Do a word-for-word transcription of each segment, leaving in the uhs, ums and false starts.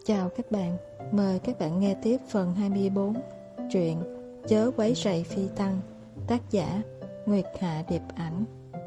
Chào các bạn, mời các bạn nghe tiếp phần hai mươi bốn truyện Chớ quấy rầy phi tăng, tác giả Nguyệt Hạ Điệp Ảnh.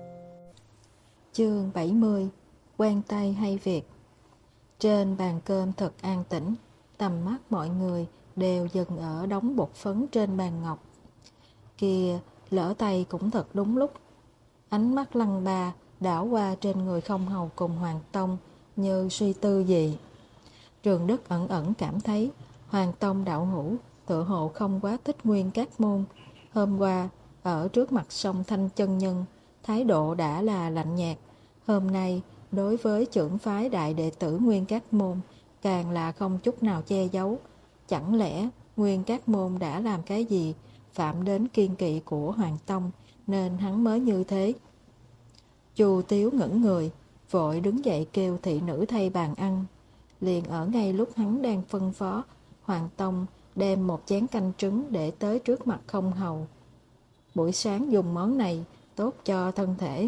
Chương bảy mươi, quen tay hay việc. Trên bàn cơm thật an tĩnh, tầm mắt mọi người đều dừng ở đống bột phấn trên bàn ngọc. Kìa, lỡ tay cũng thật đúng lúc. Ánh mắt Lăng Ba đảo qua trên người Không Hầu cùng Hoàng Tông như suy tư gì. Trường Đức ẩn ẩn cảm thấy Hoàng Tông đạo hữu tựa hồ không quá thích Nguyên Các Môn. Hôm qua ở trước mặt song Thanh chân nhân, thái độ đã là lạnh nhạt. Hôm nay đối với trưởng phái đại đệ tử Nguyên Các Môn càng là không chút nào che giấu. Chẳng lẽ Nguyên Các Môn đã làm cái gì phạm đến kiên kỵ của Hoàng Tông nên hắn mới như thế? Chu Tiếu ngẩn người, vội đứng dậy kêu thị nữ thay bàn ăn. Liền ở ngay lúc hắn đang phân phó, Hoàng Tông đem một chén canh trứng để tới trước mặt Không Hầu. Buổi sáng dùng món này tốt cho thân thể.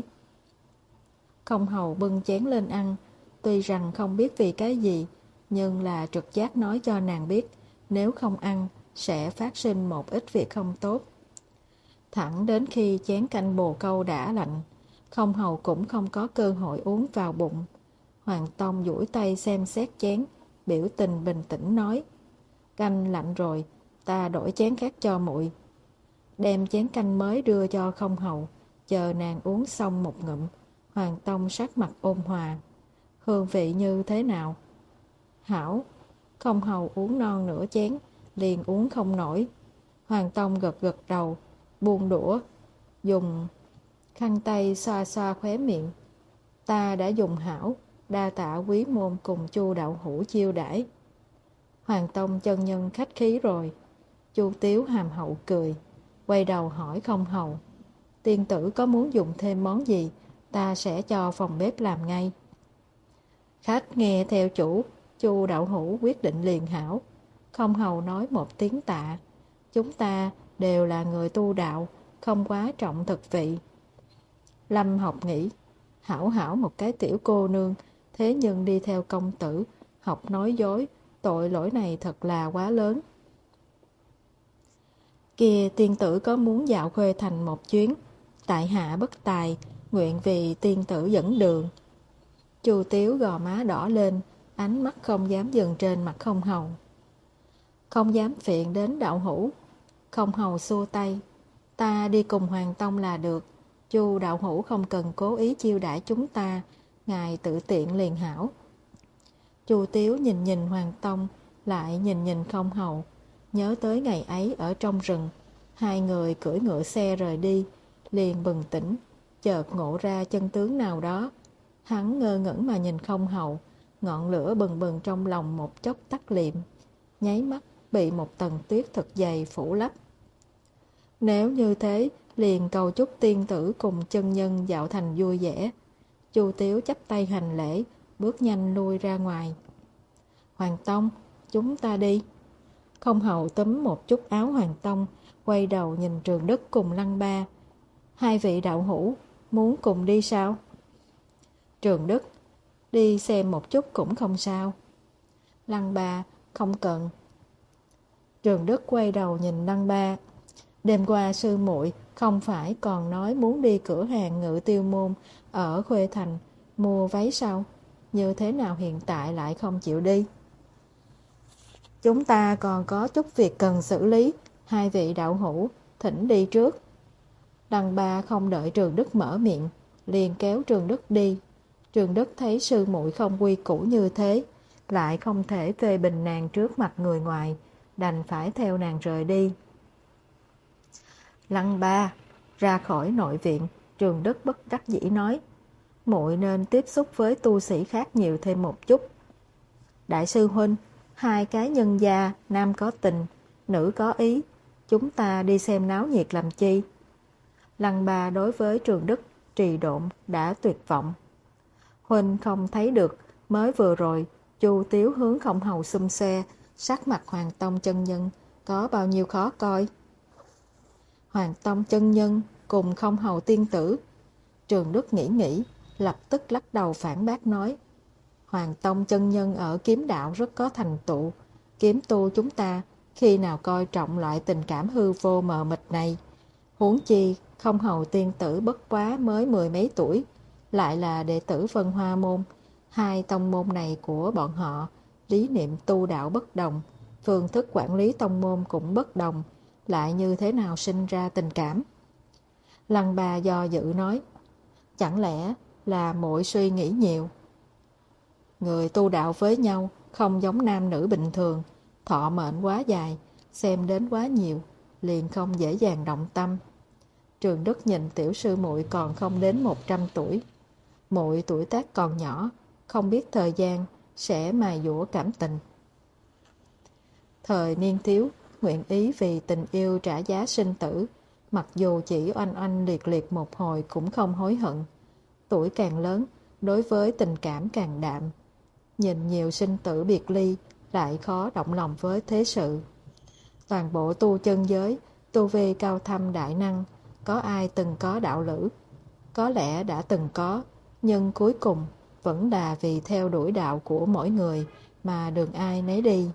Không Hầu bưng chén lên ăn, tuy rằng không biết vì cái gì, nhưng là trực giác nói cho nàng biết, nếu không ăn sẽ phát sinh một ít việc không tốt. Thẳng đến khi chén canh bồ câu đã lạnh, Không Hầu cũng không có cơ hội uống vào bụng. Hoàng Tông duỗi tay xem xét chén, biểu tình bình tĩnh nói: "Canh lạnh rồi, ta đổi chén khác cho muội." Đem chén canh mới đưa cho Không Hầu, chờ nàng uống xong một ngụm, Hoàng Tông sắc mặt ôn hòa: "Hương vị như thế nào?" "Hảo." Không Hầu uống non nửa chén, liền uống không nổi. Hoàng Tông gật gật đầu, buông đũa, dùng khăn tay xoa xoa khóe miệng: "Ta đã dùng hảo, đa tạ quý môn cùng Chu đạo hữu chiêu đãi." Hoàng Tông chân nhân khách khí rồi. Chu Tiếu hàm hậu cười, quay đầu hỏi Không Hầu: "Tiên tử có muốn dùng thêm món gì, ta sẽ cho phòng bếp làm ngay." Khách nghe theo chủ, Chu đạo hữu quyết định liền hảo. Không Hầu nói một tiếng tạ. Chúng ta đều là người tu đạo, không quá trọng thực vị. Lâm Học nghĩ, hảo hảo một cái tiểu cô nương, thế nhưng đi theo công tử, học nói dối, tội lỗi này thật là quá lớn. "Kìa, tiên tử có muốn dạo Khuê Thành một chuyến? Tại hạ bất tài, nguyện vì tiên tử dẫn đường." Chu Tiếu gò má đỏ lên, ánh mắt không dám dừng trên mặt Không Hầu. "Không dám phiền đến đạo hữu." Không Hầu xua tay: "Ta đi cùng Hoàng Tông là được. Chu đạo hữu không cần cố ý chiêu đãi chúng ta, ngài tự tiện liền hảo." Chu Tiếu nhìn nhìn Hoàng Tông, lại nhìn nhìn Không Hầu, nhớ tới ngày ấy ở trong rừng, hai người cưỡi ngựa xe rời đi, liền bừng tỉnh, chợt ngộ ra chân tướng nào đó. Hắn ngơ ngẩn mà nhìn Không Hầu, ngọn lửa bừng bừng trong lòng một chốc tắt liệm, nháy mắt bị một tầng tuyết thật dày phủ lấp. Nếu như thế, liền cầu chúc tiên tử cùng chân nhân dạo thành vui vẻ. Chu Tiếu chắp tay hành lễ, bước nhanh lui ra ngoài. "Hoàng Tông, chúng ta đi." Không Hầu túm một chút áo Hoàng Tông, quay đầu nhìn Trường Đức cùng Lăng Ba: "Hai vị đạo hữu, muốn cùng đi sao?" Trường Đức: "Đi xem một chút cũng không sao." Lăng Ba: "Không cần." Trường Đức quay đầu nhìn Lăng Ba: "Đêm qua sư muội không phải còn nói muốn đi cửa hàng Ngự Tiêu Môn ở Khuê Thành mua váy sao? Như thế nào hiện tại lại không chịu đi?" "Chúng ta còn có chút việc cần xử lý, hai vị đạo hữu thỉnh đi trước." Lăng Ba không đợi Trường Đức mở miệng, liền kéo Trường Đức đi. Trường Đức thấy sư muội không quy củ như thế, lại không thể phê bình nàng trước mặt người ngoài, đành phải theo nàng rời đi. Lăng Ba ra khỏi nội viện, Trường Đức bất đắc dĩ nói: "Muội nên tiếp xúc với tu sĩ khác nhiều thêm một chút." "Đại sư huynh, hai cái nhân gia, nam có tình, nữ có ý, chúng ta đi xem náo nhiệt làm chi?" Lăng Ba đối với Trường Đức trì độn đã tuyệt vọng. "Huynh không thấy được, mới vừa rồi Chu Tiếu hướng Không Hầu xum xe, sắc mặt Hoàng Tông chân nhân có bao nhiêu khó coi." "Hoàng Tông chân nhân cùng Không Hầu tiên tử." Trường Đức nghĩ nghĩ, lập tức lắc đầu phản bác nói: Hoàng Tông chân nhân ở kiếm đạo rất có thành tựu. Kiếm tu chúng ta khi nào coi trọng loại tình cảm hư vô mờ mịt này. Huống chi Không Hầu tiên tử bất quá mới mười mấy tuổi, lại là đệ tử Vân Hoa môn. Hai tông môn này của bọn họ, lý niệm tu đạo bất đồng, phương thức quản lý tông môn cũng bất đồng, lại như thế nào sinh ra tình cảm? Lăng Ba do dự nói, chẳng lẽ là muội suy nghĩ nhiều? Người tu đạo với nhau không giống nam nữ bình thường, thọ mệnh quá dài, xem đến quá nhiều, liền không dễ dàng động tâm. Trường Đức nhìn tiểu sư muội còn không đến một trăm tuổi. Muội tuổi tác còn nhỏ, không biết thời gian sẽ mài dũa cảm tình. Thời niên thiếu, nguyện ý vì tình yêu trả giá sinh tử, mặc dù chỉ oanh oanh liệt liệt một hồi cũng không hối hận. Tuổi càng lớn, đối với tình cảm càng đạm. Nhìn nhiều sinh tử biệt ly, lại khó động lòng với thế sự. Toàn bộ tu chân giới, tu vi cao thâm đại năng, có ai từng có đạo lữ? Có lẽ đã từng có, nhưng cuối cùng vẫn là vì theo đuổi đạo của mỗi người mà đường ai nấy đi.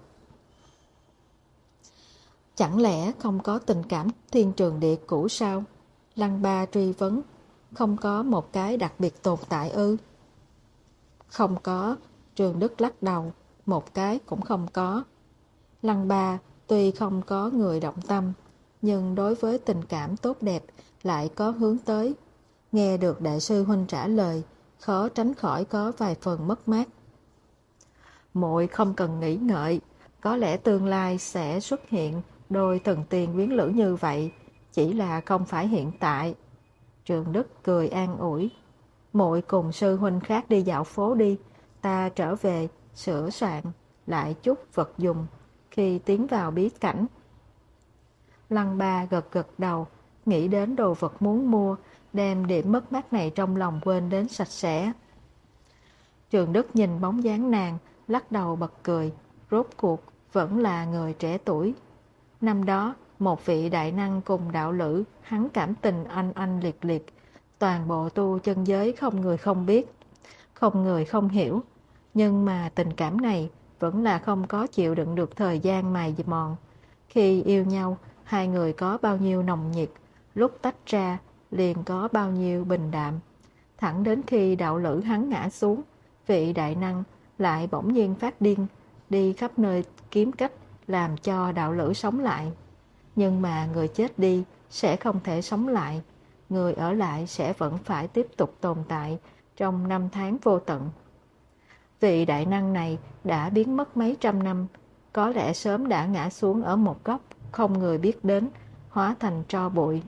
Chẳng lẽ không có tình cảm thiên trường địa cũ sao? Lăng Ba truy vấn, không có một cái đặc biệt tồn tại ư? Không có, Trường Đức lắc đầu, một cái cũng không có. Lăng Ba tuy không có người động tâm, nhưng đối với tình cảm tốt đẹp lại có hướng tới. Nghe được đại sư huynh trả lời, khó tránh khỏi có vài phần mất mát. Muội không cần nghĩ ngợi, có lẽ tương lai sẽ xuất hiện đôi thần tiên quyến lữ như vậy, chỉ là không phải hiện tại. Trường Đức cười an ủi, muội cùng sư huynh khác đi dạo phố đi, ta trở về sửa soạn lại chút vật dùng khi tiến vào bí cảnh. Lăng Ba gật gật đầu, nghĩ đến đồ vật muốn mua, đem điểm mất mát này trong lòng quên đến sạch sẽ. Trường Đức nhìn bóng dáng nàng, lắc đầu bật cười, rốt cuộc vẫn là người trẻ tuổi. Năm đó, một vị đại năng cùng đạo lữ, hắn cảm tình anh anh liệt liệt, toàn bộ tu chân giới không người không biết, không người không hiểu. Nhưng mà tình cảm này vẫn là không có chịu đựng được thời gian mài mòn. Khi yêu nhau, hai người có bao nhiêu nồng nhiệt, lúc tách ra liền có bao nhiêu bình đạm. Thẳng đến khi đạo lữ hắn ngã xuống, vị đại năng lại bỗng nhiên phát điên, đi khắp nơi kiếm cách làm cho đạo lữ sống lại. Nhưng mà người chết đi sẽ không thể sống lại, người ở lại sẽ vẫn phải tiếp tục tồn tại trong năm tháng vô tận. Vị đại năng này đã biến mất mấy trăm năm, có lẽ sớm đã ngã xuống ở một góc, không người biết đến, hóa thành tro bụi.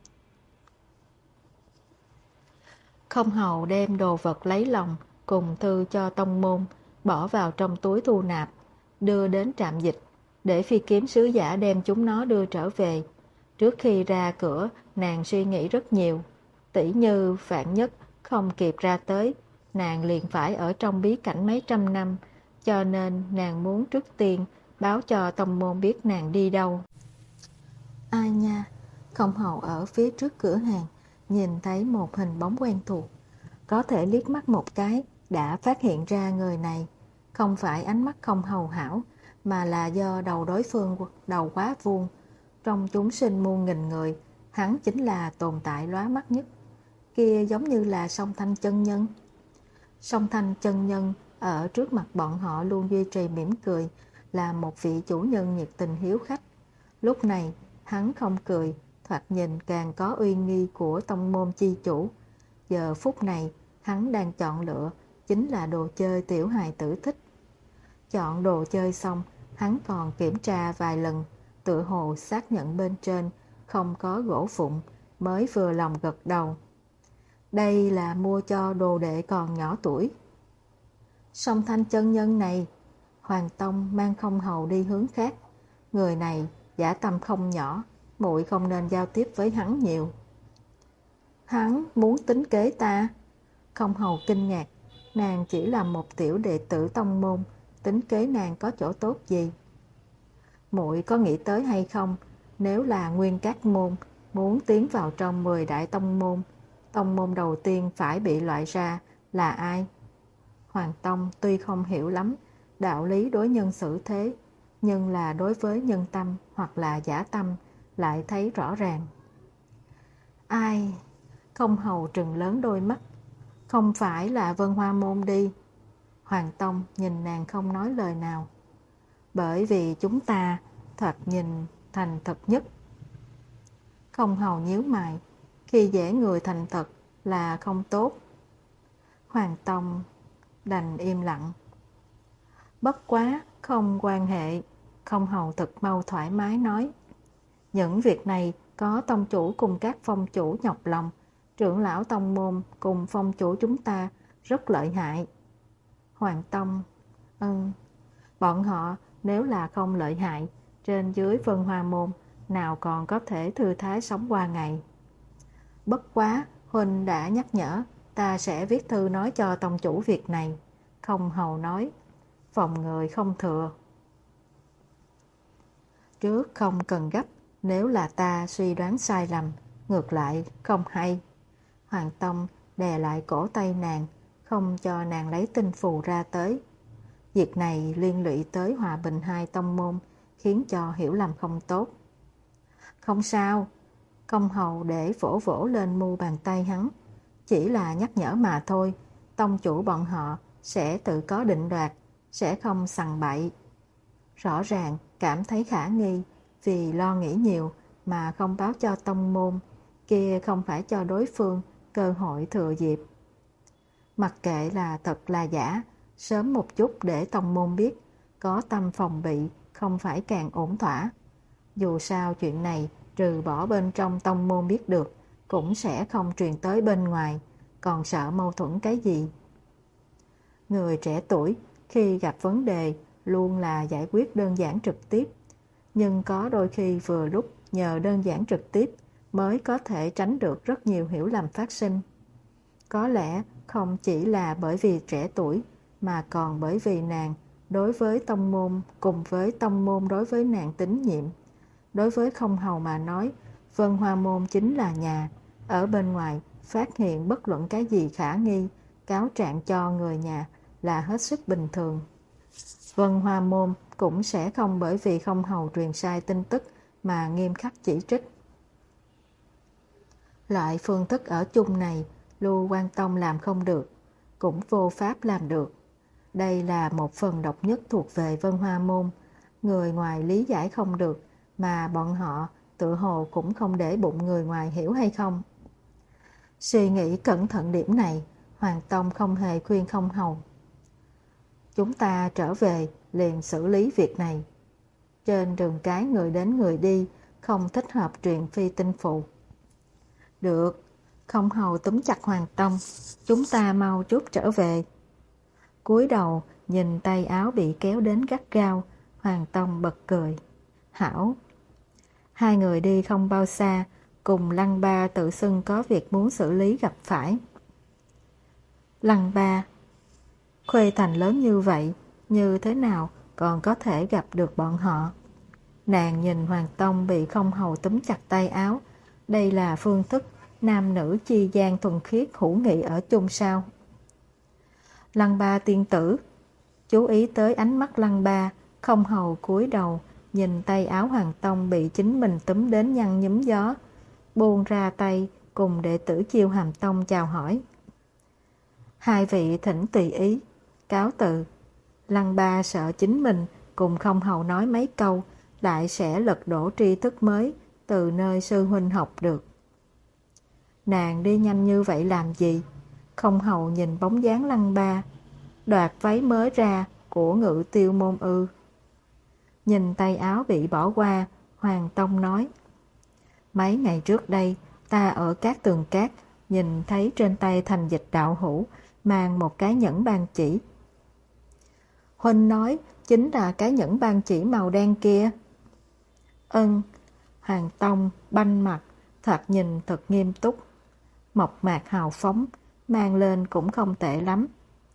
Không Hầu đem đồ vật lấy lòng cùng thư cho tông môn, bỏ vào trong túi thu nạp, đưa đến trạm dịch, để phi kiếm sứ giả đem chúng nó đưa trở về. Trước khi ra cửa, nàng suy nghĩ rất nhiều. Tỷ như vạn nhất không kịp ra tới, nàng liền phải ở trong bí cảnh mấy trăm năm, cho nên nàng muốn trước tiên báo cho tông môn biết nàng đi đâu. Ai nha, Không Hầu ở phía trước cửa hàng, nhìn thấy một hình bóng quen thuộc. Có thể liếc mắt một cái, đã phát hiện ra người này. Không phải ánh mắt Không Hầu hảo, mà là do đầu đối phương đầu quá vuông. Trong chúng sinh muôn nghìn người, hắn chính là tồn tại lóa mắt nhất. Kia giống như là Song Thanh chân nhân. Song Thanh chân nhân ở trước mặt bọn họ luôn duy trì mỉm cười, là một vị chủ nhân nhiệt tình hiếu khách. Lúc này, hắn không cười, thoạt nhìn càng có uy nghi của tông môn chi chủ. Giờ phút này, hắn đang chọn lựa, chính là đồ chơi tiểu hài tử thích. Chọn đồ chơi xong, hắn còn kiểm tra vài lần, tựa hồ xác nhận bên trên không có gỗ vụn, mới vừa lòng gật đầu. Đây là mua cho đồ đệ còn nhỏ tuổi. Song Thanh chân nhân này, Hoàng Tông mang Không Hầu đi hướng khác. Người này dã tâm không nhỏ, muội không nên giao tiếp với hắn nhiều. Hắn muốn tính kế ta? Không Hầu kinh ngạc, nàng chỉ là một tiểu đệ tử tông môn, tính kế nàng có chỗ tốt gì? Muội có nghĩ tới hay không, nếu là Nguyên Các môn muốn tiến vào trong mười đại tông môn, tông môn đầu tiên phải bị loại ra là ai? Hoàng Tông tuy không hiểu lắm đạo lý đối nhân xử thế, nhưng là đối với nhân tâm hoặc là giả tâm lại thấy rõ ràng. Ai? Không hầu trừng lớn đôi mắt. Không phải là Vân Hoa Môn đi. Hoàng Tông nhìn nàng không nói lời nào. Bởi vì chúng ta thoạt nhìn thành thật nhất. Không hầu nhíu mày. Khi dễ người thành thật là không tốt. Hoàng Tông đành im lặng. Bất quá không quan hệ. Không hầu thật mau thoải mái nói. Những việc này có tông chủ cùng các phong chủ nhọc lòng. Trưởng lão tông môn cùng phong chủ chúng ta rất lợi hại. Hoàng Tông, ừm, bọn họ nếu là không lợi hại, trên dưới Vân Hoa Môn nào còn có thể thư thái sống qua ngày. Bất quá, huynh đã nhắc nhở, ta sẽ viết thư nói cho tông chủ việc này. Không hầu nói, phòng người không thừa. Trước không cần gấp, nếu là ta suy đoán sai lầm, ngược lại không hay. Hoàng Tông đè lại cổ tay nàng, không cho nàng lấy tinh phù ra tới. Việc này liên lụy tới hòa bình hai tông môn, khiến cho hiểu lầm không tốt. Không sao, công hầu để vỗ vỗ lên mu bàn tay hắn. Chỉ là nhắc nhở mà thôi, tông chủ bọn họ sẽ tự có định đoạt, sẽ không sằng bậy. Rõ ràng cảm thấy khả nghi, vì lo nghĩ nhiều mà không báo cho tông môn, kia không phải cho đối phương cơ hội thừa dịp. Mặc kệ là thật là giả, sớm một chút để tông môn biết, có tâm phòng bị không phải càng ổn thỏa. Dù sao chuyện này trừ bỏ bên trong tông môn biết được, cũng sẽ không truyền tới bên ngoài, còn sợ mâu thuẫn cái gì. Người trẻ tuổi khi gặp vấn đề luôn là giải quyết đơn giản trực tiếp, nhưng có đôi khi vừa lúc nhờ đơn giản trực tiếp mới có thể tránh được rất nhiều hiểu lầm phát sinh. Có lẽ không chỉ là bởi vì trẻ tuổi, mà còn bởi vì nàng đối với tông môn cùng với tông môn đối với nàng tín nhiệm. Đối với không hầu mà nói, Vân Hoa Môn chính là nhà. Ở bên ngoài phát hiện bất luận cái gì khả nghi, cáo trạng cho người nhà là hết sức bình thường. Vân Hoa Môn cũng sẽ không bởi vì không hầu truyền sai tin tức mà nghiêm khắc chỉ trích. Loại phương thức ở chung này Lưu Quan Tông làm không được, cũng vô pháp làm được. Đây là một phần độc nhất thuộc về Vân Hoa Môn, người ngoài lý giải không được, mà bọn họ tự hồ cũng không để bụng người ngoài hiểu hay không. Suy nghĩ cẩn thận điểm này, Hoàng Tông không hề khuyên không hầu. Chúng ta trở về liền xử lý việc này. Trên đường cái người đến người đi, không thích hợp truyền phi tinh phụ. Được, không hầu túm chặt Hoàng Tông, chúng ta mau chút trở về. Cúi đầu nhìn tay áo bị kéo đến gắt gao, Hoàng Tông bật cười. Hảo. Hai người đi không bao xa, cùng Lăng Ba tự xưng có việc muốn xử lý gặp phải. Lăng Ba, Khuê Thành lớn như vậy, như thế nào còn có thể gặp được bọn họ? Nàng nhìn Hoàng Tông bị không hầu túm chặt tay áo, đây là phương thức nam nữ chi gian thuần khiết hữu nghị ở chung sao? Lăng Ba tiên tử, chú ý tới ánh mắt Lăng Ba, không hầu cúi đầu, nhìn tay áo Hoàng Tông bị chính mình túm đến nhăn nhúm gió, buông ra tay cùng đệ tử Chiêu Hàm Tông chào hỏi. Hai vị thỉnh tùy ý, cáo từ. Lăng Ba sợ chính mình cùng không hầu nói mấy câu, lại sẽ lật đổ tri thức mới từ nơi sư huynh học được. Nàng đi nhanh như vậy làm gì? Không hầu nhìn bóng dáng Lăng Ba, đoạt váy mới ra của Ngự Tiêu Môn ư? Nhìn tay áo bị bỏ qua, Hoàng Tông nói. Mấy ngày trước đây, ta ở Cát Tường Cát, nhìn thấy trên tay Thành Dịch đạo hữu, mang một cái nhẫn ban chỉ. Huynh nói, chính là cái nhẫn ban chỉ màu đen kia. Ân, Hoàng Tông banh mặt, thoạt nhìn thật nghiêm túc. Mộc mạc hào phóng, mang lên cũng không tệ lắm.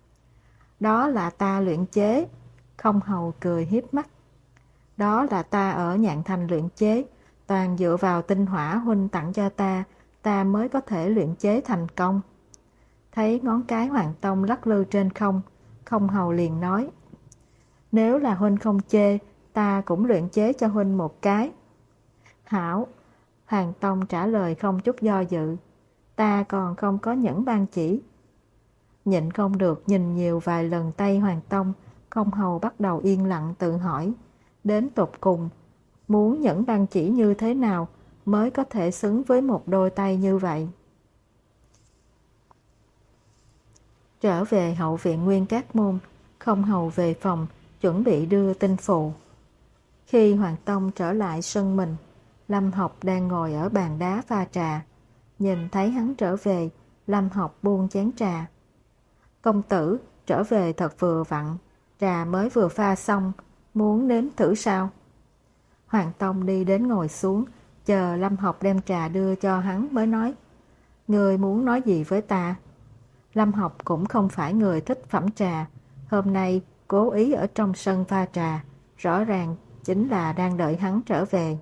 Đó là ta luyện chế. Không hầu cười hiếp mắt. Đó là ta ở Nhạn Thành luyện chế, toàn dựa vào tinh hỏa huynh tặng cho ta, ta mới có thể luyện chế thành công. Thấy ngón cái Hoàng Tông lắc lư trên không, Không hầu liền nói: Nếu là huynh không chê, ta cũng luyện chế cho huynh một cái. Hảo. Hoàng Tông trả lời không chút do dự: Ta còn không có nhẫn ban chỉ. Nhịn không được nhìn nhiều vài lần tay Hoàng Tông, Không hầu bắt đầu yên lặng tự hỏi, đến tột cùng muốn nhẫn ban chỉ như thế nào mới có thể xứng với một đôi tay như vậy. Trở về hậu viện Nguyên Cát Môn, Không hầu về phòng chuẩn bị đưa tin phụ. Khi Hoàng Tông trở lại sân mình, Lâm Học đang ngồi ở bàn đá pha trà. Nhìn thấy hắn trở về, Lâm Học buông chén trà. Công tử, trở về thật vừa vặn, trà mới vừa pha xong, muốn nếm thử sao? Hoàng Tông đi đến ngồi xuống, chờ Lâm Học đem trà đưa cho hắn mới nói: Ngươi muốn nói gì với ta? Lâm Học cũng không phải người thích phẩm trà, hôm nay cố ý ở trong sân pha trà, rõ ràng chính là đang đợi hắn trở về.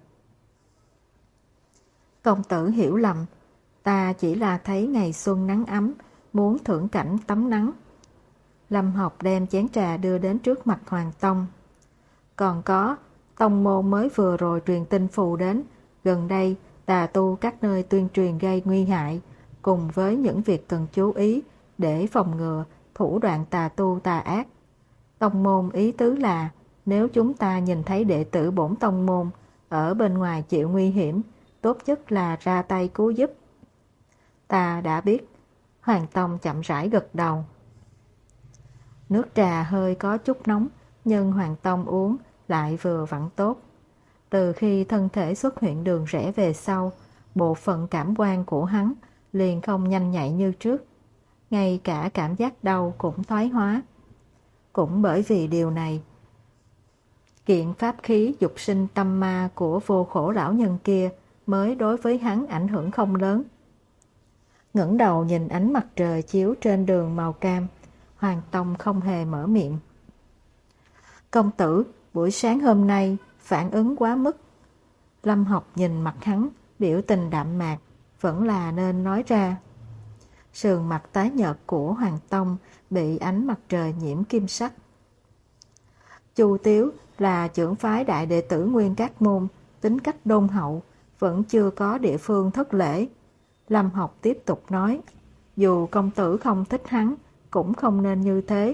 Công tử hiểu lầm, ta chỉ là thấy ngày xuân nắng ấm, muốn thưởng cảnh tắm nắng. Lâm Học đem chén trà đưa đến trước mặt Hoàng Tông. Còn có, tông môn mới vừa rồi truyền tin phù đến, gần đây tà tu các nơi tuyên truyền gây nguy hại, cùng với những việc cần chú ý để phòng ngừa thủ đoạn tà tu tà ác. Tông môn ý tứ là, nếu chúng ta nhìn thấy đệ tử bổn tông môn ở bên ngoài chịu nguy hiểm, tốt nhất là ra tay cứu giúp. Ta đã biết. Hoàng Tông chậm rãi gật đầu. Nước trà hơi có chút nóng, nhưng Hoàng Tông uống lại vừa vặn tốt. Từ khi thân thể xuất hiện đường rẽ về sau, bộ phận cảm quan của hắn liền không nhanh nhạy như trước. Ngay cả cảm giác đau cũng thoái hóa. Cũng bởi vì điều này, kiện pháp khí dục sinh tâm ma của vô khổ lão nhân kia mới đối với hắn ảnh hưởng không lớn. Ngẩng đầu nhìn ánh mặt trời chiếu trên đường màu cam, Hoàng Tông không hề mở miệng. Công tử, buổi sáng hôm nay phản ứng quá mức. Lâm Học nhìn mặt hắn, biểu tình đạm mạc, vẫn là nên nói ra. Sườn mặt tái nhợt của Hoàng Tông bị ánh mặt trời nhiễm kim sắc. Chu Tiếu là trưởng phái đại đệ tử Nguyên Cát Môn, tính cách đôn hậu, vẫn chưa có địa phương thất lễ. Lâm Học tiếp tục nói, dù công tử không thích hắn, cũng không nên như thế.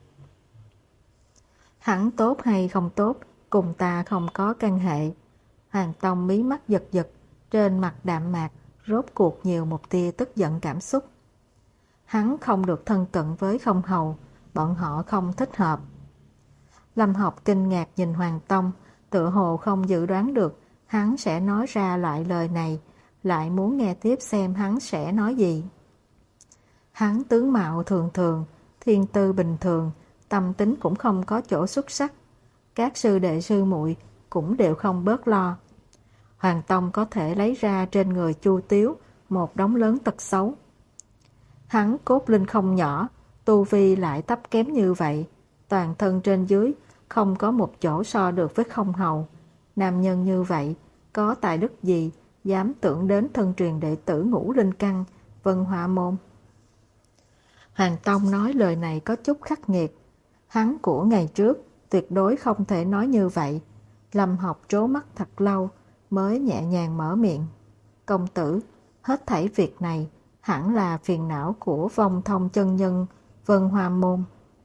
Hắn tốt hay không tốt, cùng ta không có căn hệ. Hoàng Tông mí mắt giật giật, trên mặt đạm mạc, rốt cuộc nhiều một tia tức giận cảm xúc. Hắn không được thân cận với Không hầu, bọn họ không thích hợp. Lâm Học kinh ngạc nhìn Hoàng Tông, tựa hồ không dự đoán được hắn sẽ nói ra loại lời này, lại muốn nghe tiếp xem hắn sẽ nói gì. Hắn tướng mạo thường thường, thiên tư bình thường, tâm tính cũng không có chỗ xuất sắc. Các sư đệ sư muội cũng đều không bớt lo. Hoàng Tông có thể lấy ra trên người Chu Tiếu một đống lớn tật xấu. Hắn cốt linh không nhỏ, tu vi lại thấp kém như vậy, toàn thân trên dưới không có một chỗ so được với Không hầu. Nam nhân như vậy, có tài đức gì dám tưởng đến thân truyền đệ tử Ngũ Linh Căn, Vân Hỏa Môn. Hoàng Tông nói lời này có chút khắc nghiệt. Hắn của ngày trước tuyệt đối không thể nói như vậy. Lâm Học trố mắt thật lâu mới nhẹ nhàng mở miệng. Công tử, hết thảy việc này hẳn là phiền não của Vong Thông chân nhân Vân Hoa Môn.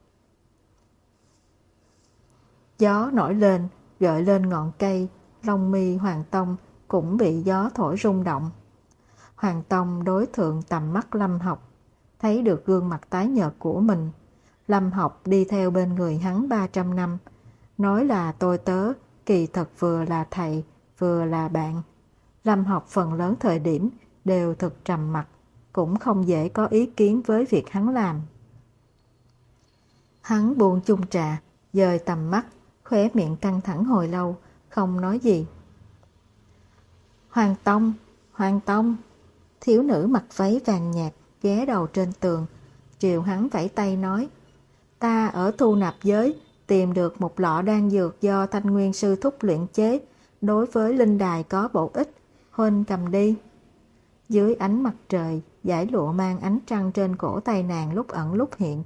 Gió nổi lên, gợi lên ngọn cây, lông mi Hoàng Tông cũng bị gió thổi rung động. Hoàng Tông đối thượng tầm mắt Lâm Học, thấy được gương mặt tái nhợt của mình. Lâm Học đi theo bên người hắn ba trăm năm, nói là tôi tớ, kỳ thật vừa là thầy, vừa là bạn. Lâm Học phần lớn thời điểm đều thực trầm mặc, cũng không dễ có ý kiến với việc hắn làm. Hắn buông chung trà, dời tầm mắt, khóe miệng căng thẳng hồi lâu, không nói gì. Hoàng Tông, Hoàng Tông, thiếu nữ mặc váy vàng nhạt, ghé đầu trên tường, triều hắn vẫy tay nói, ta ở thu nạp giới, tìm được một lọ đan dược do Thanh Nguyên sư thúc luyện chế, đối với linh đài có bổ ích, huynh cầm đi. Dưới ánh mặt trời, dải lụa mang ánh trăng trên cổ tay nàng lúc ẩn lúc hiện,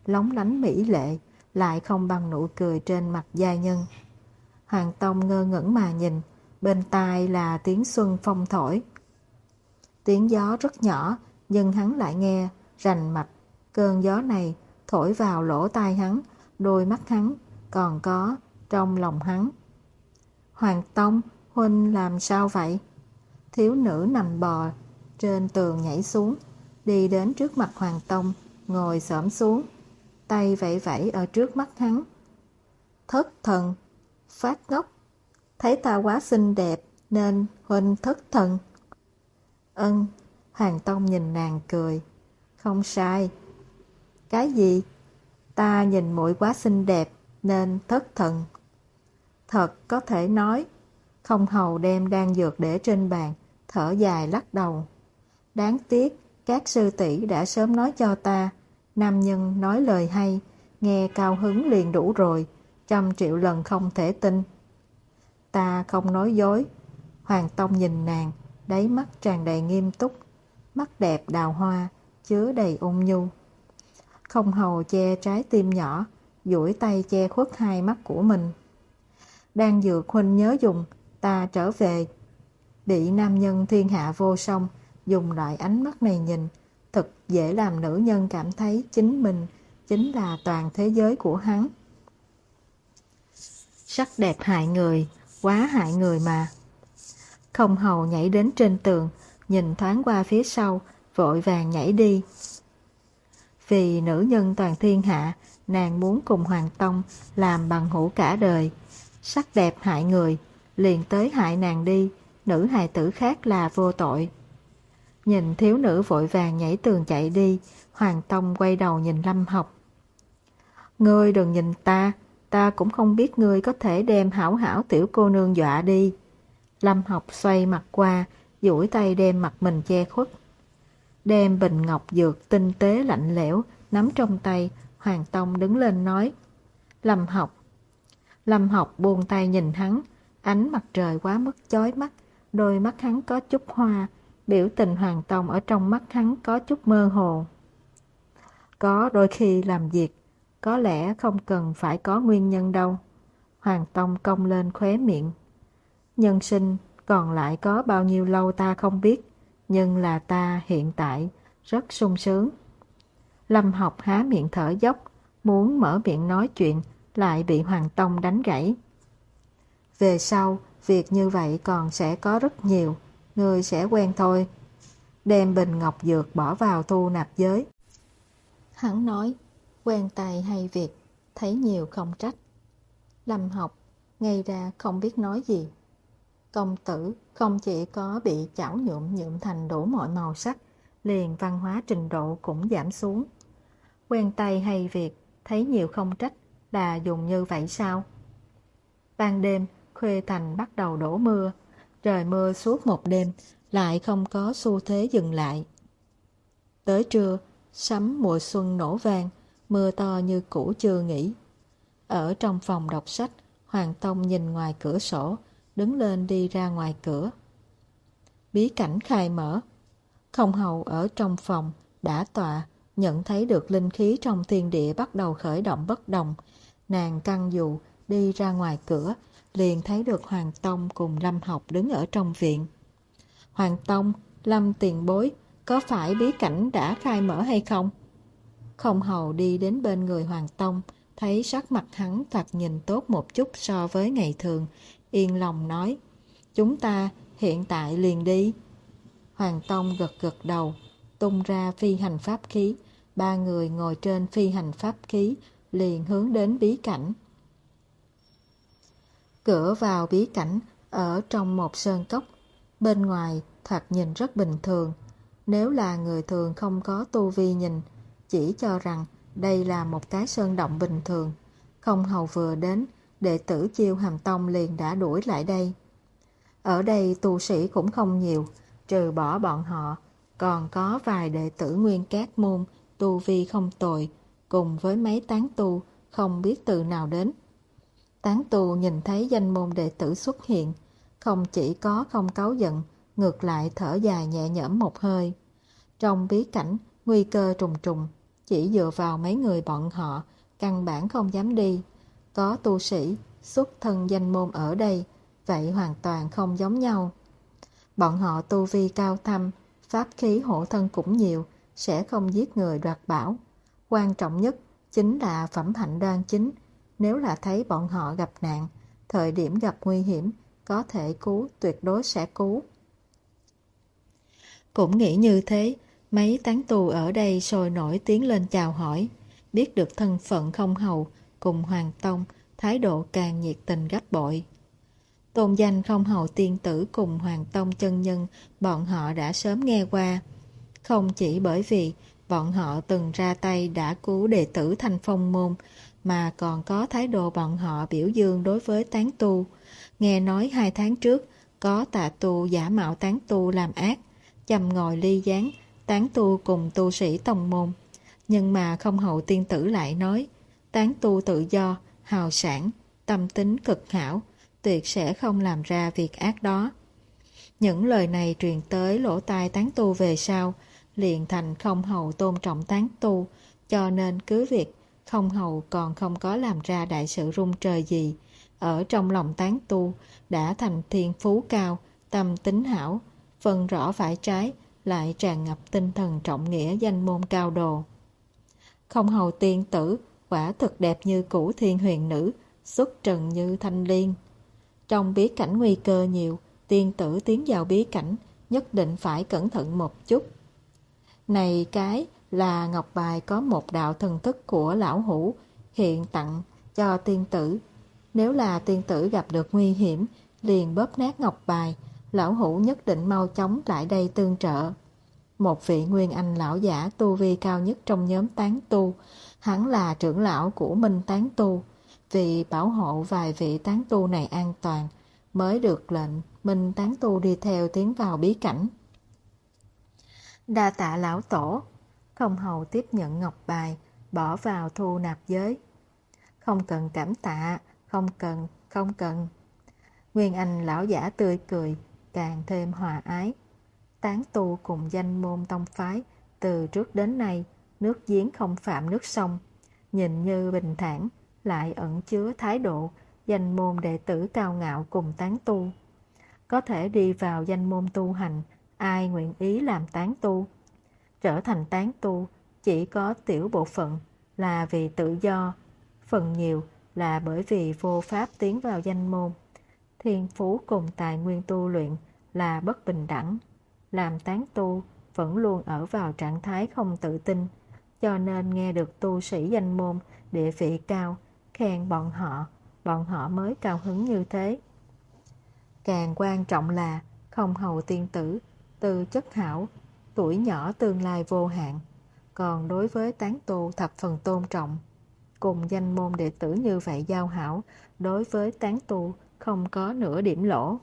lóng lánh mỹ lệ, lại không bằng nụ cười trên mặt giai nhân. Hoàng Tông ngơ ngẩn mà nhìn, bên tai là tiếng xuân phong thổi. Tiếng gió rất nhỏ, nhưng hắn lại nghe rành mạch. Cơn gió này thổi vào lỗ tai hắn, đôi mắt hắn, còn có trong lòng hắn. Hoàng Tông, huynh làm sao vậy? Thiếu nữ nằm bò trên tường nhảy xuống, đi đến trước mặt Hoàng Tông, ngồi xổm xuống, tay vẫy vẫy ở trước mắt hắn. Thất thần, phát ngốc, thấy ta quá xinh đẹp nên huynh thất thần. Ân, Hoàng Tông nhìn nàng cười. Không sai. Cái gì? Ta nhìn muội quá xinh đẹp nên thất thần. Thật có thể nói. Không hầu đem đan dược để trên bàn, thở dài lắc đầu. Đáng tiếc, các sư tỷ đã sớm nói cho ta. Nam nhân nói lời hay, nghe cao hứng liền đủ rồi, trăm triệu lần không thể tin. Ta không nói dối. Hoàng Tông nhìn nàng, đáy mắt tràn đầy nghiêm túc, mắt đẹp đào hoa, chứa đầy ôn nhu. Không hầu che trái tim nhỏ, duỗi tay che khuất hai mắt của mình. Đang dược huynh nhớ dùng, ta trở về. Bị nam nhân thiên hạ vô song, dùng loại ánh mắt này nhìn, thật dễ làm nữ nhân cảm thấy chính mình chính là toàn thế giới của hắn. Sắc đẹp hại người, quá hại người mà. Không hầu nhảy đến trên tường, nhìn thoáng qua phía sau, vội vàng nhảy đi. Vì nữ nhân toàn thiên hạ, nàng muốn cùng Hoàng Tông làm bằng hữu cả đời. Sắc đẹp hại người, liền tới hại nàng đi, nữ hài tử khác là vô tội. Nhìn thiếu nữ vội vàng nhảy tường chạy đi, Hoàng Tông quay đầu nhìn Lâm Học. Ngươi đừng nhìn ta, ta cũng không biết ngươi có thể đem hảo hảo tiểu cô nương dọa đi. Lâm Học xoay mặt qua, duỗi tay đem mặt mình che khuất. Đem bình ngọc dược tinh tế lạnh lẽo, nắm trong tay, Hoàng Tông đứng lên nói. Lâm Học. Lâm Học buông tay nhìn hắn, ánh mặt trời quá mức chói mắt, đôi mắt hắn có chút hoa, biểu tình Hoàng Tông ở trong mắt hắn có chút mơ hồ. Có đôi khi làm việc, có lẽ không cần phải có nguyên nhân đâu. Hoàng Tông cong lên khóe miệng. Nhân sinh còn lại có bao nhiêu lâu ta không biết, nhưng là ta hiện tại rất sung sướng. Lâm Học há miệng thở dốc, muốn mở miệng nói chuyện, lại bị Hoàng Tông đánh gãy. Về sau, việc như vậy còn sẽ có rất nhiều, ngươi sẽ quen thôi. Đem bình ngọc dược bỏ vào thu nạp giới. Hắn nói, quen tay hay việc, thấy nhiều không trách. Lâm Học ngây ra không biết nói gì. Công tử không chỉ có bị chảo nhuộm nhuộm thành đủ mọi màu sắc, liền văn hóa trình độ cũng giảm xuống. Quen tay hay việc, thấy nhiều không trách là dùng như vậy sao? Ban đêm, Khuê Thành bắt đầu đổ mưa. Trời mưa suốt một đêm, lại không có xu thế dừng lại. Tới trưa, sấm mùa xuân nổ vang, mưa to như cũ chưa nghỉ. Ở trong phòng đọc sách, Hoàng Tông nhìn ngoài cửa sổ, đứng lên đi ra ngoài cửa. Bí cảnh khai mở. Không hầu ở trong phòng, đã tọa, nhận thấy được linh khí trong thiên địa bắt đầu khởi động bất đồng. Nàng căng dù, đi ra ngoài cửa, liền thấy được Hoàng Tông cùng Lâm Học đứng ở trong viện. Hoàng Tông, Lâm tiền bối, có phải bí cảnh đã khai mở hay không? Không hầu đi đến bên người Hoàng Tông, thấy sắc mặt hắn thoạt nhìn tốt một chút so với ngày thường, yên lòng nói, chúng ta hiện tại liền đi. Hoàng Tông gật gật đầu, tung ra phi hành pháp khí, ba người ngồi trên phi hành pháp khí, liền hướng đến bí cảnh. Cửa vào bí cảnh ở trong một sơn cốc, bên ngoài thoạt nhìn rất bình thường. Nếu là người thường không có tu vi nhìn, chỉ cho rằng đây là một cái sơn động bình thường. Không hầu vừa đến, đệ tử Chiêu Hàm Tông liền đã đuổi lại đây. Ở đây tu sĩ cũng không nhiều, trừ bỏ bọn họ, còn có vài đệ tử Nguyên Cát Môn, tu vi không tồi, cùng với mấy tán tu không biết từ nào đến. Tán tu nhìn thấy danh môn đệ tử xuất hiện, không chỉ có không cáu giận, ngược lại thở dài nhẹ nhõm một hơi. Trong bí cảnh, nguy cơ trùng trùng, chỉ dựa vào mấy người bọn họ, căn bản không dám đi. Có tu sĩ, xuất thân danh môn ở đây, vậy hoàn toàn không giống nhau. Bọn họ tu vi cao thâm, pháp khí hộ thân cũng nhiều, sẽ không giết người đoạt bảo. Quan trọng nhất chính là phẩm hạnh đoan chính. Nếu là thấy bọn họ gặp nạn, thời điểm gặp nguy hiểm, có thể cứu, tuyệt đối sẽ cứu. Cũng nghĩ như thế, mấy tán tu ở đây sôi nổi tiến lên chào hỏi. Biết được thân phận không hầu, cùng Hoàng Tông, thái độ càng nhiệt tình gấp bội. Tôn danh không hầu tiên tử cùng Hoàng Tông chân nhân, bọn họ đã sớm nghe qua. Không chỉ bởi vì bọn họ từng ra tay đã cứu đệ tử Thanh Phong môn, mà còn có thái độ bọn họ biểu dương đối với tán tu. Nghe nói hai tháng trước, có tà tu giả mạo tán tu làm ác, chầm ngòi ly gián, tán tu cùng tu sĩ tông môn. Nhưng mà không hầu tiên tử lại nói, tán tu tự do, hào sản, tâm tính cực hảo, tuyệt sẽ không làm ra việc ác đó. Những lời này truyền tới lỗ tai tán tu về sau, liền thành không hầu tôn trọng tán tu, cho nên cứ việc không hầu còn không có làm ra đại sự rung trời gì, ở trong lòng tán tu đã thành thiên phú cao, tâm tính hảo, phân rõ phải trái, lại tràn ngập tinh thần trọng nghĩa danh môn cao đồ. Không hầu tiên tử quả thực đẹp như cửu thiên huyền nữ, xuất trần như thanh liên. Trong bí cảnh nguy cơ nhiều, tiên tử tiến vào bí cảnh nhất định phải cẩn thận một chút. Này cái là ngọc bài có một đạo thần thức của lão hủ hiện tặng cho tiên tử. Nếu là tiên tử gặp được nguy hiểm, liền bóp nát ngọc bài, lão hủ nhất định mau chóng lại đây tương trợ. Một vị Nguyên Anh lão giả tu vi cao nhất trong nhóm tán tu, hắn là trưởng lão của Minh tán tu, vì bảo hộ vài vị tán tu này an toàn, mới được lệnh Minh tán tu đi theo tiến vào bí cảnh. Đa tạ lão tổ. Không hầu tiếp nhận ngọc bài, bỏ vào thu nạp giới. Không cần cảm tạ, không cần, không cần. Nguyên Anh lão giả tươi cười, càng thêm hòa ái. Tán tu cùng danh môn tông phái, từ trước đến nay, nước giếng không phạm nước sông. Nhìn như bình thản, lại ẩn chứa thái độ, danh môn đệ tử cao ngạo cùng tán tu. Có thể đi vào danh môn tu hành, ai nguyện ý làm tán tu. Trở thành tán tu, chỉ có tiểu bộ phận là vì tự do, phần nhiều là bởi vì vô pháp tiến vào danh môn. Thiên phú cùng tài nguyên tu luyện là bất bình đẳng. Làm tán tu vẫn luôn ở vào trạng thái không tự tin, cho nên nghe được tu sĩ danh môn địa vị cao khen bọn họ, bọn họ mới cao hứng như thế. Càng quan trọng là không hầu tiên tử, tư chất hảo, tuổi nhỏ tương lai vô hạn, còn đối với tán tu thập phần tôn trọng. Cùng danh môn đệ tử như vậy giao hảo, đối với tán tu không có nửa điểm lỗ.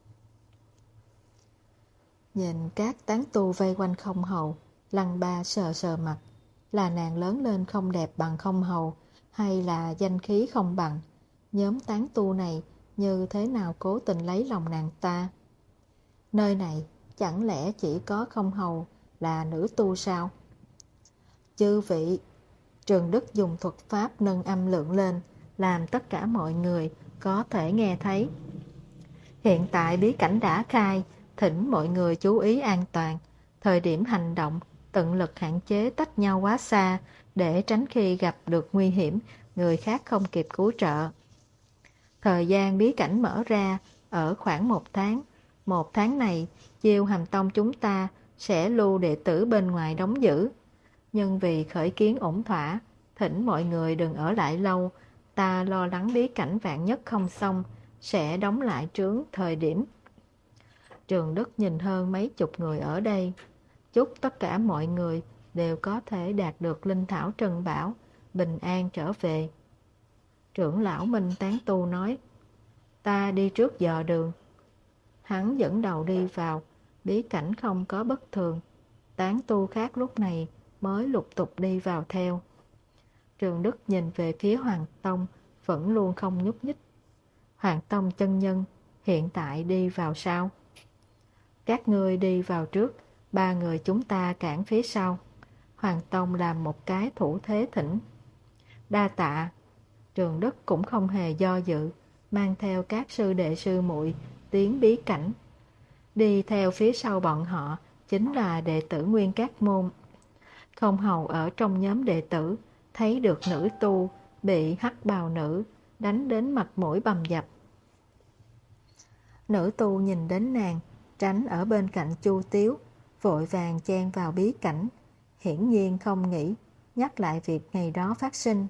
Nhìn các tán tu vây quanh không hầu, Lăng Ba sờ sờ mặt, là nàng lớn lên không đẹp bằng không hầu, hay là danh khí không bằng. Nhóm tán tu này như thế nào cố tình lấy lòng nàng ta? Nơi này chẳng lẽ chỉ có không hầu là nữ tu sao? Chư vị, Trường Đức dùng thuật pháp nâng âm lượng lên, làm tất cả mọi người có thể nghe thấy. Hiện tại bí cảnh đã khai, thỉnh mọi người chú ý an toàn. Thời điểm hành động, tận lực hạn chế tách nhau quá xa, để tránh khi gặp được nguy hiểm, người khác không kịp cứu trợ. Thời gian bí cảnh mở ra ở khoảng một tháng. Một tháng này, Chiêu Hàm Tông chúng ta sẽ lưu đệ tử bên ngoài đóng giữ. Nhưng vì khởi kiến ổn thỏa, thỉnh mọi người đừng ở lại lâu. Ta lo lắng bí cảnh vạn nhất không xong, sẽ đóng lại trướng thời điểm. Trường Đức nhìn hơn mấy chục người ở đây. Chúc tất cả mọi người đều có thể đạt được linh thảo trân bảo, bình an trở về. Trưởng lão Minh tán tu nói, ta đi trước dò đường. Hắn dẫn đầu đi vào, bí cảnh không có bất thường. Tán tu khác lúc này mới lục tục đi vào theo. Trường Đức nhìn về phía Hoàng Tông, vẫn luôn không nhúc nhích. Hoàng Tông chân nhân, hiện tại đi vào sau. Các ngươi đi vào trước, ba người chúng ta cản phía sau. Hoàng Tông làm một cái thủ thế thỉnh. Đa tạ. Trường Đức cũng không hề do dự, mang theo các sư đệ sư muội tiến bí cảnh. Đi theo phía sau bọn họ chính là đệ tử Nguyên Các Môn. Không hầu ở trong nhóm đệ tử, thấy được nữ tu bị hắc bào nữ đánh đến mặt mũi bầm dập. Nữ tu nhìn đến nàng, tránh ở bên cạnh Chu Tiếu, vội vàng chen vào bí cảnh, hiển nhiên không nghĩ, nhắc lại việc ngày đó phát sinh.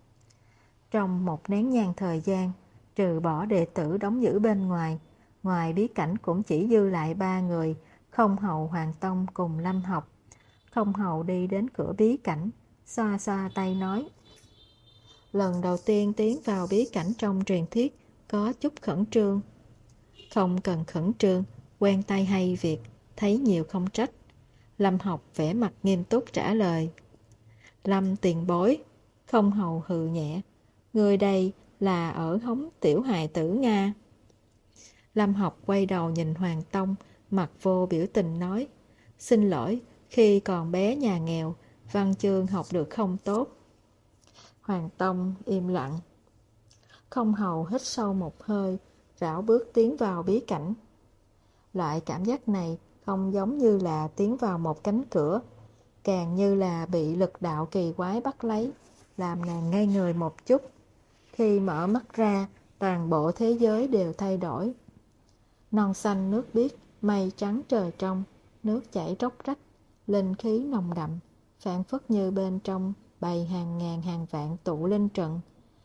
Trong một nén nhang thời gian, trừ bỏ đệ tử đóng giữ bên ngoài, ngoài bí cảnh cũng chỉ dư lại ba người, Không Hầu, Hoàng Tông cùng Lâm Học. Không Hầu đi đến cửa bí cảnh, xoa xoa tay nói: lần đầu tiên tiến vào bí cảnh trong truyền thuyết, có chút khẩn trương. Không cần khẩn trương, quen tay hay việc, thấy nhiều không trách. Lâm Học vẻ mặt nghiêm túc trả lời. Lâm tiền bối. Không Hầu hừ nhẹ. Người đây là ở hống tiểu hài tử Nga. Lâm Học quay đầu nhìn Hoàng Tông, mặt vô biểu tình nói: xin lỗi, khi còn bé nhà nghèo, văn chương học được không tốt. Hoàng Tông im lặng. Không Hầu hít sâu một hơi, rảo bước tiến vào bí cảnh. Loại cảm giác này không giống như là tiến vào một cánh cửa, càng như là bị lực đạo kỳ quái bắt lấy, làm nàng ngây người một chút. Khi mở mắt ra, toàn bộ thế giới đều thay đổi. Non xanh nước biếc, mây trắng trời trong, nước chảy róc rách, linh khí nồng đậm, phảng phất như bên trong bày hàng ngàn hàng vạn tụ linh trận.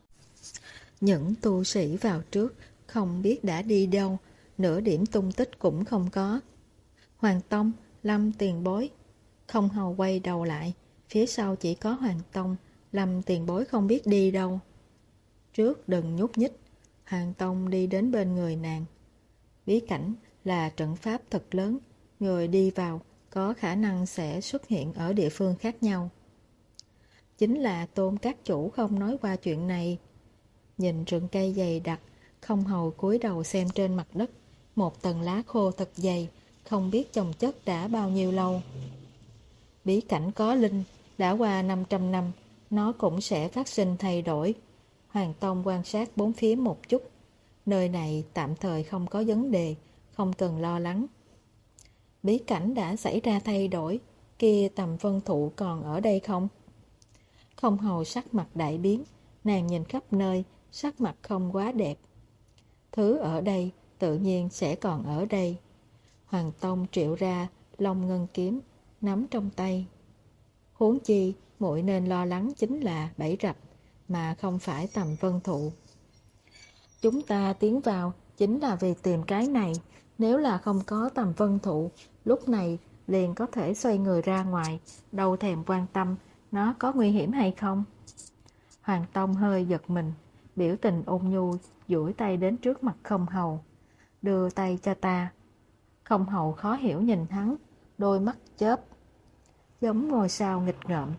Những tu sĩ vào trước không biết đã đi đâu, nửa điểm tung tích cũng không có. Hoàng Tông, Lâm tiền bối. Không Hầu quay đầu lại, phía sau chỉ có Hoàng Tông, Lâm tiền bối không biết đi đâu. Trước đừng nhúc nhích. Hoàng Tông đi đến bên người nàng. Bí cảnh là trận pháp thật lớn, người đi vào có khả năng sẽ xuất hiện ở địa phương khác nhau. Chính là Tôn các chủ không nói qua chuyện này. Nhìn rừng cây dày đặc, Không Hầu cúi đầu xem trên mặt đất, một tầng lá khô thật dày, không biết chồng chất đã bao nhiêu lâu. Bí cảnh có linh, đã qua năm trăm năm, nó cũng sẽ phát sinh thay đổi. Hoàng Tông quan sát bốn phía một chút. Nơi này tạm thời không có vấn đề, không cần lo lắng. Bí cảnh đã xảy ra thay đổi, kia Tầm Vân Thụ còn ở đây không? Không Hầu sắc mặt đại biến, nàng nhìn khắp nơi, sắc mặt không quá đẹp. Thứ ở đây tự nhiên sẽ còn ở đây. Hoàng Tông triệu ra Long Ngân kiếm, nắm trong tay. Huống chi, muội nên lo lắng chính là bẫy rập, mà không phải Tầm Vân Thụ. Chúng ta tiến vào chính là vì tìm cái này. Nếu là không có Tầm Vân Thụ, lúc này liền có thể xoay người ra ngoài, đâu thèm quan tâm nó có nguy hiểm hay không. Hoàng Tông hơi giật mình, biểu tình ôn nhu, duỗi tay đến trước mặt Không Hầu. Đưa tay cho ta. Không Hầu khó hiểu nhìn hắn, đôi mắt chớp, giống ngôi sao nghịch ngợm.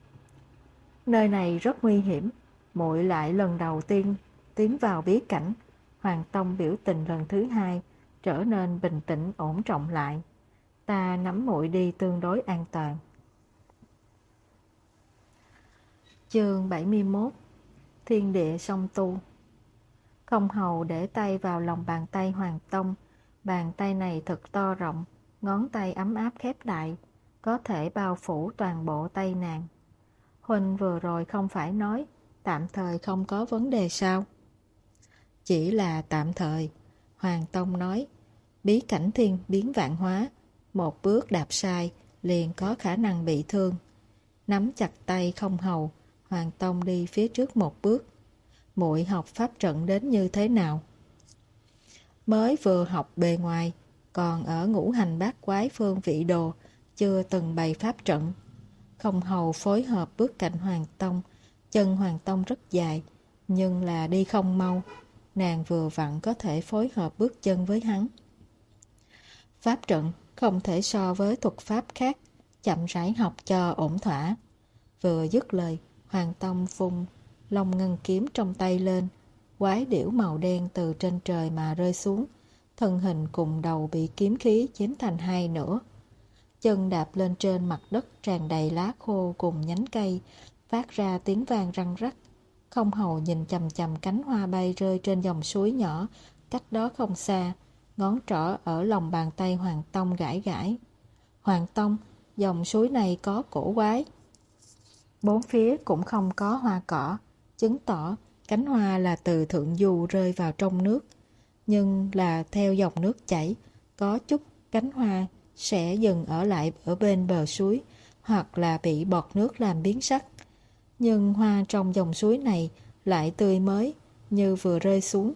Nơi này rất nguy hiểm, muội lại lần đầu tiên tiến vào bí cảnh. Hoàng Tông biểu tình lần thứ hai trở nên bình tĩnh ổn trọng lại. Ta nắm muội đi tương đối an toàn. Chương bảy mươi mốt. Thiên địa song tu. Không Hầu để tay vào lòng bàn tay Hoàng Tông. Bàn tay này thật to rộng, ngón tay ấm áp khép lại, có thể bao phủ toàn bộ tay nàng. Huynh vừa rồi không phải nói tạm thời không có vấn đề sao? Chỉ là tạm thời. Hoàng Tông nói, bí cảnh thiên biến vạn hóa, một bước đạp sai liền có khả năng bị thương. Nắm chặt tay Không Hầu, Hoàng Tông đi phía trước một bước. Muội học pháp trận đến như thế nào? Mới vừa học bề ngoài, còn ở ngũ hành bát quái phương vị đồ, chưa từng bày pháp trận. Không Hầu phối hợp bước cạnh Hoàng Tông, chân Hoàng Tông rất dài, nhưng là đi không mau. Nàng vừa vặn có thể phối hợp bước chân với hắn. Pháp trận không thể so với thuật pháp khác, chậm rãi học cho ổn thỏa. Vừa dứt lời, Hoàng Tông phun Long Ngân kiếm trong tay lên, quái điểu màu đen từ trên trời mà rơi xuống, thân hình cùng đầu bị kiếm khí chém thành hai nửa. chân đạp lên trên mặt đất tràn đầy lá khô cùng nhánh cây, phát ra tiếng vang răng rắc. Không hầu nhìn chằm chằm cánh hoa bay rơi trên dòng suối nhỏ, cách đó không xa, ngón trỏ ở lòng bàn tay Hoàng Tông gãi gãi. Hoàng Tông, dòng suối này có cổ quái. Bốn phía cũng không có hoa cỏ, chứng tỏ cánh hoa là từ thượng du rơi vào trong nước. Nhưng là theo dòng nước chảy, có chút cánh hoa sẽ dừng ở lại ở bên bờ suối, hoặc là bị bọt nước làm biến sắc. Nhưng hoa trong dòng suối này lại tươi mới, như vừa rơi xuống.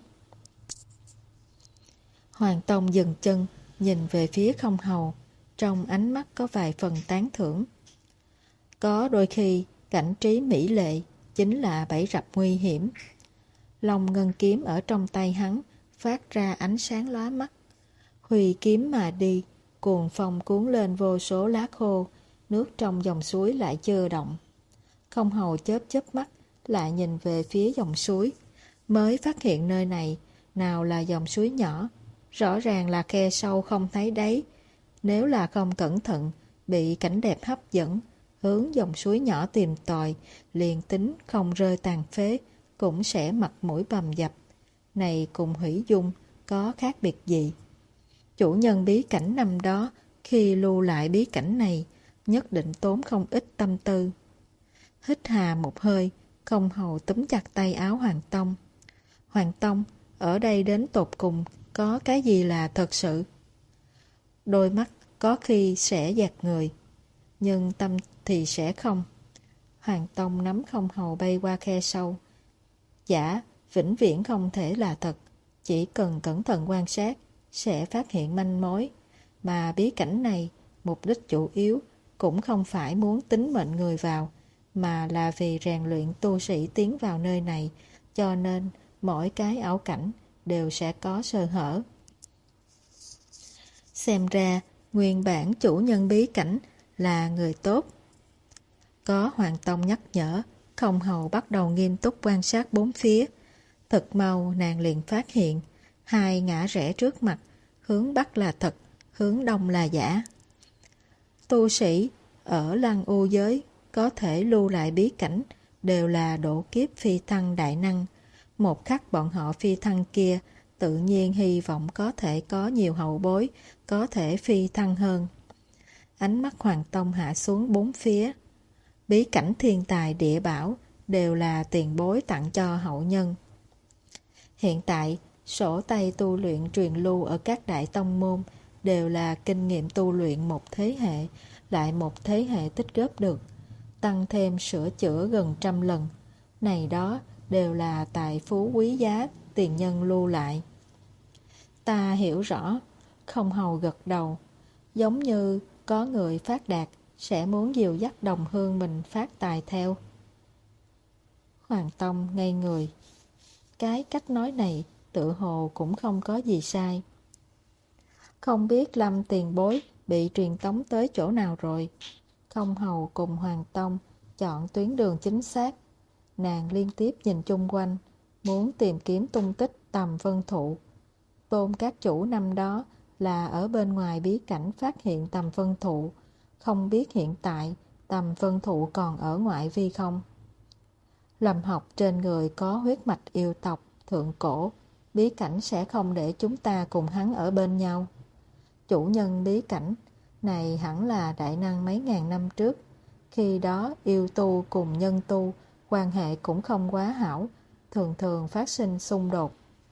Hoàng Tông dừng chân, nhìn về phía Không Hầu, trong ánh mắt có vài phần tán thưởng. Có đôi khi, cảnh trí mỹ lệ chính là bẫy rập nguy hiểm. Long ngân kiếm ở trong tay hắn phát ra ánh sáng lóa mắt. Huy kiếm mà đi, cuồng phong cuốn lên vô số lá khô, nước trong dòng suối lại chơ động. Không Hầu chớp chớp mắt, lại nhìn về phía dòng suối, mới phát hiện nơi này nào là dòng suối nhỏ, rõ ràng là khe sâu không thấy đáy. Nếu là không cẩn thận, bị cảnh đẹp hấp dẫn, hướng dòng suối nhỏ tìm tòi, liền tính không rơi tàn phế, cũng sẽ mặt mũi bầm dập. Này cùng hủy dung, có khác biệt gì? Chủ nhân bí cảnh năm đó, khi lưu lại bí cảnh này, nhất định tốn không ít tâm tư. Hít hà một hơi, Không Hầu túm chặt tay áo Hoàng Tông. Hoàng Tông, ở đây đến tột cùng, có cái gì là thật sự? Đôi mắt có khi sẽ gạt người, nhưng tâm thì sẽ không. Hoàng Tông nắm Không Hầu bay qua khe sâu. Giả, vĩnh viễn không thể là thật. Chỉ cần cẩn thận quan sát, sẽ phát hiện manh mối. Mà bí cảnh này, mục đích chủ yếu cũng không phải muốn tính mệnh người vào, mà là vì rèn luyện tu sĩ tiến vào nơi này, cho nên mỗi cái ảo cảnh đều sẽ có sơ hở. Xem ra, nguyên bản chủ nhân bí cảnh là người tốt. Có Hoàng Tông nhắc nhở, Không Hầu bắt đầu nghiêm túc quan sát bốn phía. Thật mau nàng liền phát hiện, hai ngã rẽ trước mặt, hướng Bắc là thật, hướng Đông là giả. Tu sĩ ở Lăng U giới có thể lưu lại bí cảnh, đều là độ kiếp phi thăng đại năng. Một khắc bọn họ phi thăng kia, tự nhiên hy vọng có thể có nhiều hậu bối, có thể phi thăng hơn. Ánh mắt Hoàng Tông hạ xuống bốn phía. Bí cảnh thiên tài địa bảo đều là tiền bối tặng cho hậu nhân. Hiện tại, sổ tay tu luyện truyền lưu ở các đại tông môn đều là kinh nghiệm tu luyện một thế hệ, lại một thế hệ tích góp được, tăng thêm sửa chữa gần trăm lần. Này đó đều là tài phú quý giá tiền nhân lưu lại. Ta hiểu rõ, Không Hầu gật đầu, giống như có người phát đạt sẽ muốn dìu dắt đồng hương mình phát tài theo. Hoàng Tông ngây người. Cái cách nói này tự hồ cũng không có gì sai. Không biết Lâm tiền bối bị truyền tống tới chỗ nào rồi. Không Hầu cùng Hoàng Tông chọn tuyến đường chính xác. Nàng liên tiếp nhìn chung quanh, muốn tìm kiếm tung tích Tầm Vân Thụ. Tôn các chủ năm đó là ở bên ngoài bí cảnh phát hiện Tầm Vân Thụ. Không biết hiện tại Tầm Vân Thụ còn ở ngoại vi không? Lâm Học trên người có huyết mạch yêu tộc thượng cổ, bí cảnh sẽ không để chúng ta cùng hắn ở bên nhau. Chủ nhân bí cảnh này hẳn là đại năng mấy ngàn năm trước. Khi đó yêu tu cùng nhân tu quan hệ cũng không quá hảo, thường thường phát sinh xung đột.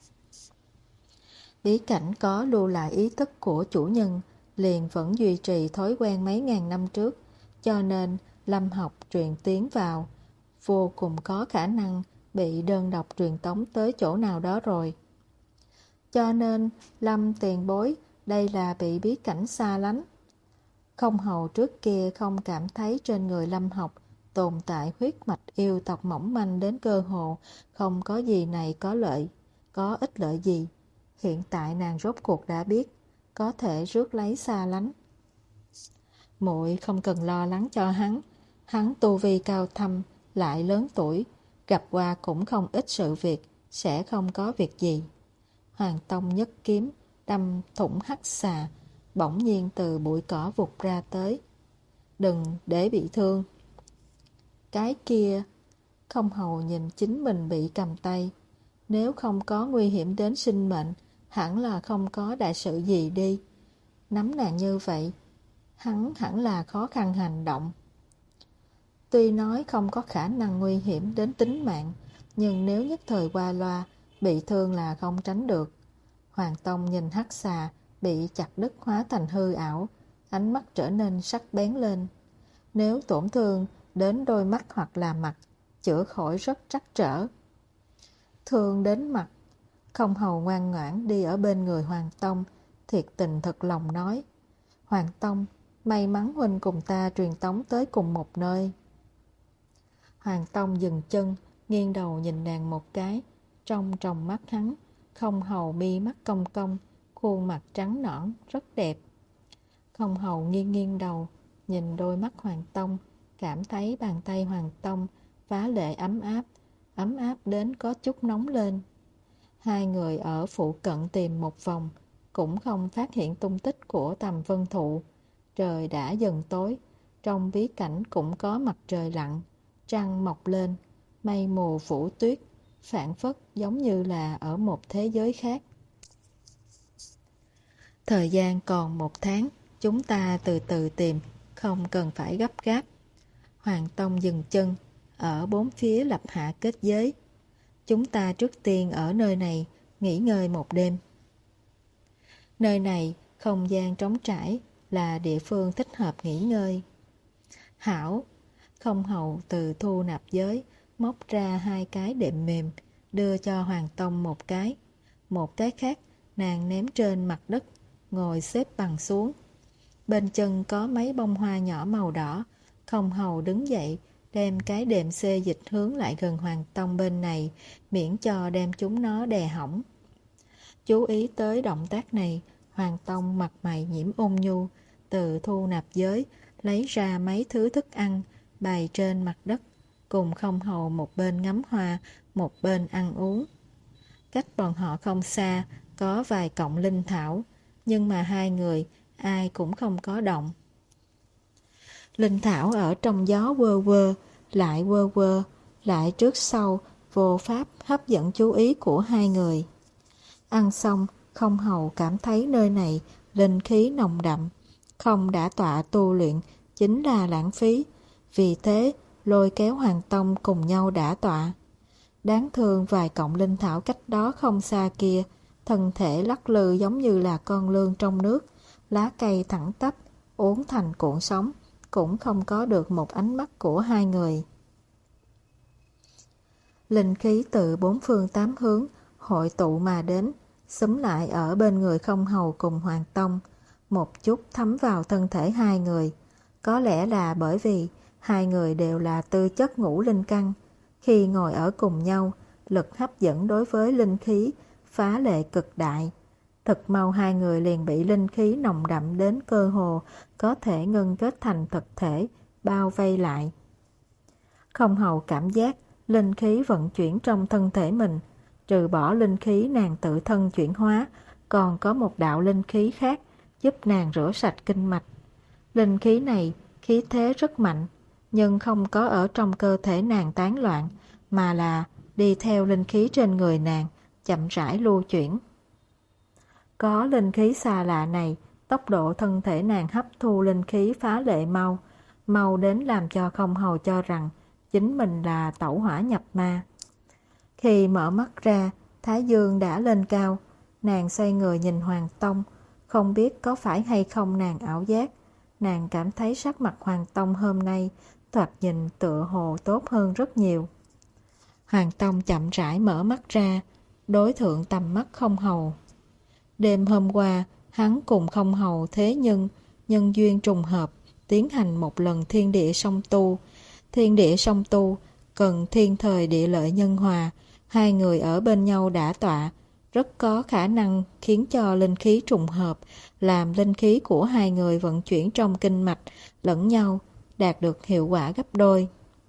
Bí cảnh có lưu lại ý thức của chủ nhân, liền vẫn duy trì thói quen mấy ngàn năm trước, cho nên Lâm Học truyền tiến vào, vô cùng có khả năng bị đơn độc truyền tống tới chỗ nào đó rồi. Cho nên Lâm tiền bối đây là bị bí cảnh xa lánh. Không Hầu trước kia không cảm thấy trên người Lâm Học tồn tại huyết mạch yêu tộc mỏng manh đến cơ hồ không có gì này có lợi, có ích lợi gì. Hiện tại nàng rốt cuộc đã biết, có thể rước lấy xa lánh. Muội không cần lo lắng cho hắn, hắn tu vi cao thâm, lại lớn tuổi, gặp qua cũng không ít sự việc, sẽ không có việc gì. Hoàng Tông nhất kiếm, đâm thủng hắc xà, bỗng nhiên từ bụi cỏ vụt ra tới. Đừng để bị thương. Cái kia, Không Hầu nhìn chính mình bị cầm tay. Nếu không có nguy hiểm đến sinh mệnh, hẳn là không có đại sự gì đi. Nắm nàng như vậy, hắn hẳn là khó khăn hành động. Tuy nói không có khả năng nguy hiểm đến tính mạng, nhưng nếu nhất thời qua loa, bị thương là không tránh được. Hoàng Tông nhìn hắc xà bị chặt đứt hóa thành hư ảo, ánh mắt trở nên sắc bén lên. Nếu tổn thương đến đôi mắt hoặc là mặt, chữa khỏi rất trắc trở. Thương đến mặt, Không Hầu ngoan ngoãn đi ở bên người Hoàng Tông, thiệt tình thật lòng nói: Hoàng Tông, may mắn huynh cùng ta truyền tống tới cùng một nơi. Hoàng Tông dừng chân, nghiêng đầu nhìn nàng một cái. Trong tròng mắt hắn, Không Hầu mi mắt cong cong, khuôn mặt trắng nõn, rất đẹp. Không Hầu nghiêng nghiêng đầu, nhìn đôi mắt Hoàng Tông, cảm thấy bàn tay Hoàng Tông phá lệ ấm áp, ấm áp đến có chút nóng lên. Hai người ở phụ cận tìm một vòng, cũng không phát hiện tung tích của Tầm Vân Thụ. Trời đã dần tối, trong bí cảnh cũng có mặt trời lặn, trăng mọc lên, mây mù phủ tuyết, phảng phất giống như là ở một thế giới khác. Thời gian còn một tháng, chúng ta từ từ tìm, không cần phải gấp gáp. Hoàng Tông dừng chân, ở bốn phía lập hạ kết giới. Chúng ta trước tiên ở nơi này, nghỉ ngơi một đêm. Nơi này, không gian trống trải, là địa phương thích hợp nghỉ ngơi. Hảo, Không Hầu từ thu nạp giới, móc ra hai cái đệm mềm, đưa cho Hoàng Tông một cái. Một cái khác, nàng ném trên mặt đất, ngồi xếp bằng xuống. Bên chân có mấy bông hoa nhỏ màu đỏ. Không Hầu đứng dậy, đem cái đệm xê dịch hướng lại gần Hoàng Tông bên này, miễn cho đem chúng nó đè hỏng. Chú ý tới động tác này, Hoàng Tông mặt mày nhiễm ôn nhu, từ thu nạp giới, lấy ra mấy thứ thức ăn, bày trên mặt đất, cùng Không Hầu một bên ngắm hoa, một bên ăn uống. Cách bọn họ không xa, có vài cọng linh thảo, nhưng mà hai người, ai cũng không có động. Linh thảo ở trong gió quơ quơ, lại quơ quơ, lại trước sau, vô pháp hấp dẫn chú ý của hai người. Ăn xong, Không Hầu cảm thấy nơi này linh khí nồng đậm, không đã tọa tu luyện chính là lãng phí, vì thế lôi kéo Hoàng Tông cùng nhau đã tọa. Đáng thương vài cọng linh thảo cách đó không xa kia, thân thể lắc lư giống như là con lươn trong nước, lá cây thẳng tắp, uốn thành cuộn sóng, cũng không có được một ánh mắt của hai người. Linh khí từ bốn phương tám hướng hội tụ mà đến, xúm lại ở bên người Không Hầu cùng Hoàng Tông, một chút thấm vào thân thể hai người. Có lẽ là bởi vì hai người đều là tư chất ngũ linh căn, khi ngồi ở cùng nhau, lực hấp dẫn đối với linh khí phá lệ cực đại. Thật mau hai người liền bị linh khí nồng đậm đến cơ hồ có thể ngưng kết thành thực thể, bao vây lại. Không Hầu cảm giác linh khí vận chuyển trong thân thể mình, trừ bỏ linh khí nàng tự thân chuyển hóa, còn có một đạo linh khí khác giúp nàng rửa sạch kinh mạch. Linh khí này khí thế rất mạnh, nhưng không có ở trong cơ thể nàng tán loạn, mà là đi theo linh khí trên người nàng, chậm rãi lưu chuyển. Có linh khí xa lạ này, tốc độ thân thể nàng hấp thu linh khí phá lệ mau, mau đến làm cho Không Hầu cho rằng chính mình là tẩu hỏa nhập ma. Khi mở mắt ra, Thái Dương đã lên cao, nàng xoay người nhìn Hoàng Tông, không biết có phải hay không nàng ảo giác. Nàng cảm thấy sắc mặt Hoàng Tông hôm nay thoạt nhìn tựa hồ tốt hơn rất nhiều. Hoàng Tông chậm rãi mở mắt ra, đối thượng tầm mắt Không Hầu. Đêm hôm qua, hắn cùng Không Hầu thế nhưng nhân duyên trùng hợp, tiến hành một lần thiên địa song tu. Thiên địa song tu cần thiên thời địa lợi nhân hòa, hai người ở bên nhau đã tọa, rất có khả năng khiến cho linh khí trùng hợp, làm linh khí của hai người vận chuyển trong kinh mạch lẫn nhau, đạt được hiệu quả gấp đôi.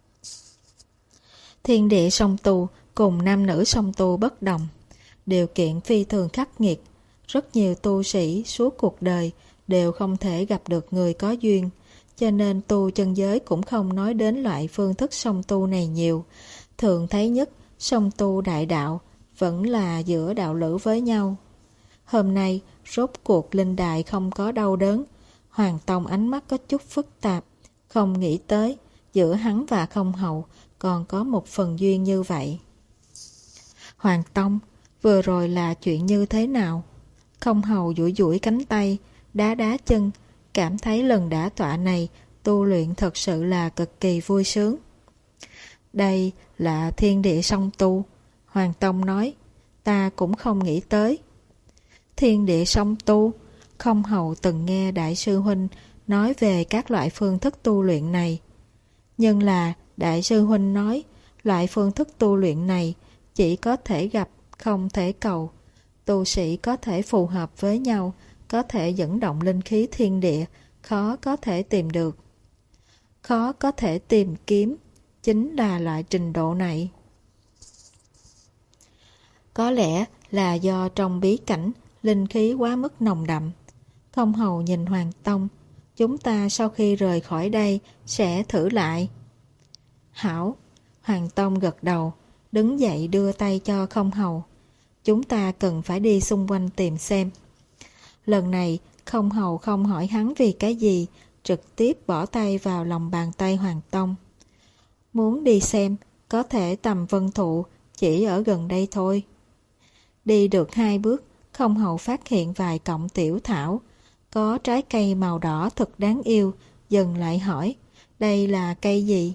Thiên địa song tu cùng nam nữ song tu bất đồng, điều kiện phi thường khắc nghiệt. Rất nhiều tu sĩ suốt cuộc đời đều không thể gặp được người có duyên, cho nên tu chân giới cũng không nói đến loại phương thức song tu này nhiều. Thường thấy nhất song tu đại đạo vẫn là giữa đạo lữ với nhau. Hôm nay, rốt cuộc Linh Đại không có đau đớn. Hoàng Tông ánh mắt có chút phức tạp, không nghĩ tới giữa hắn và Không Hầu còn có một phần duyên như vậy. Hoàng Tông, vừa rồi là chuyện như thế nào? Không Hầu duỗi duỗi cánh tay, đá đá chân, cảm thấy lần đả tọa này tu luyện thật sự là cực kỳ vui sướng. Đây là thiên địa song tu, Hoàng Tông nói, ta cũng không nghĩ tới. Thiên địa song tu, Không Hầu từng nghe Đại sư Huynh nói về các loại phương thức tu luyện này. Nhưng là Đại sư Huynh nói, loại phương thức tu luyện này chỉ có thể gặp, không thể cầu. Tu sĩ có thể phù hợp với nhau, có thể dẫn động linh khí thiên địa, khó có thể tìm được. Khó có thể tìm kiếm, chính là loại trình độ này. Có lẽ là do trong bí cảnh, linh khí quá mức nồng đậm. Không Hầu nhìn Hoàng Tông, chúng ta sau khi rời khỏi đây sẽ thử lại. Hảo, Hoàng Tông gật đầu, đứng dậy đưa tay cho Không Hầu. Chúng ta cần phải đi xung quanh tìm xem. Lần này, Không Hầu không hỏi hắn vì cái gì, trực tiếp bỏ tay vào lòng bàn tay Hoàng Tông. Muốn đi xem, có thể tầm vân thụ, chỉ ở gần đây thôi. Đi được hai bước, Không Hầu phát hiện vài cọng tiểu thảo, có trái cây màu đỏ thật đáng yêu, dần lại hỏi, đây là cây gì?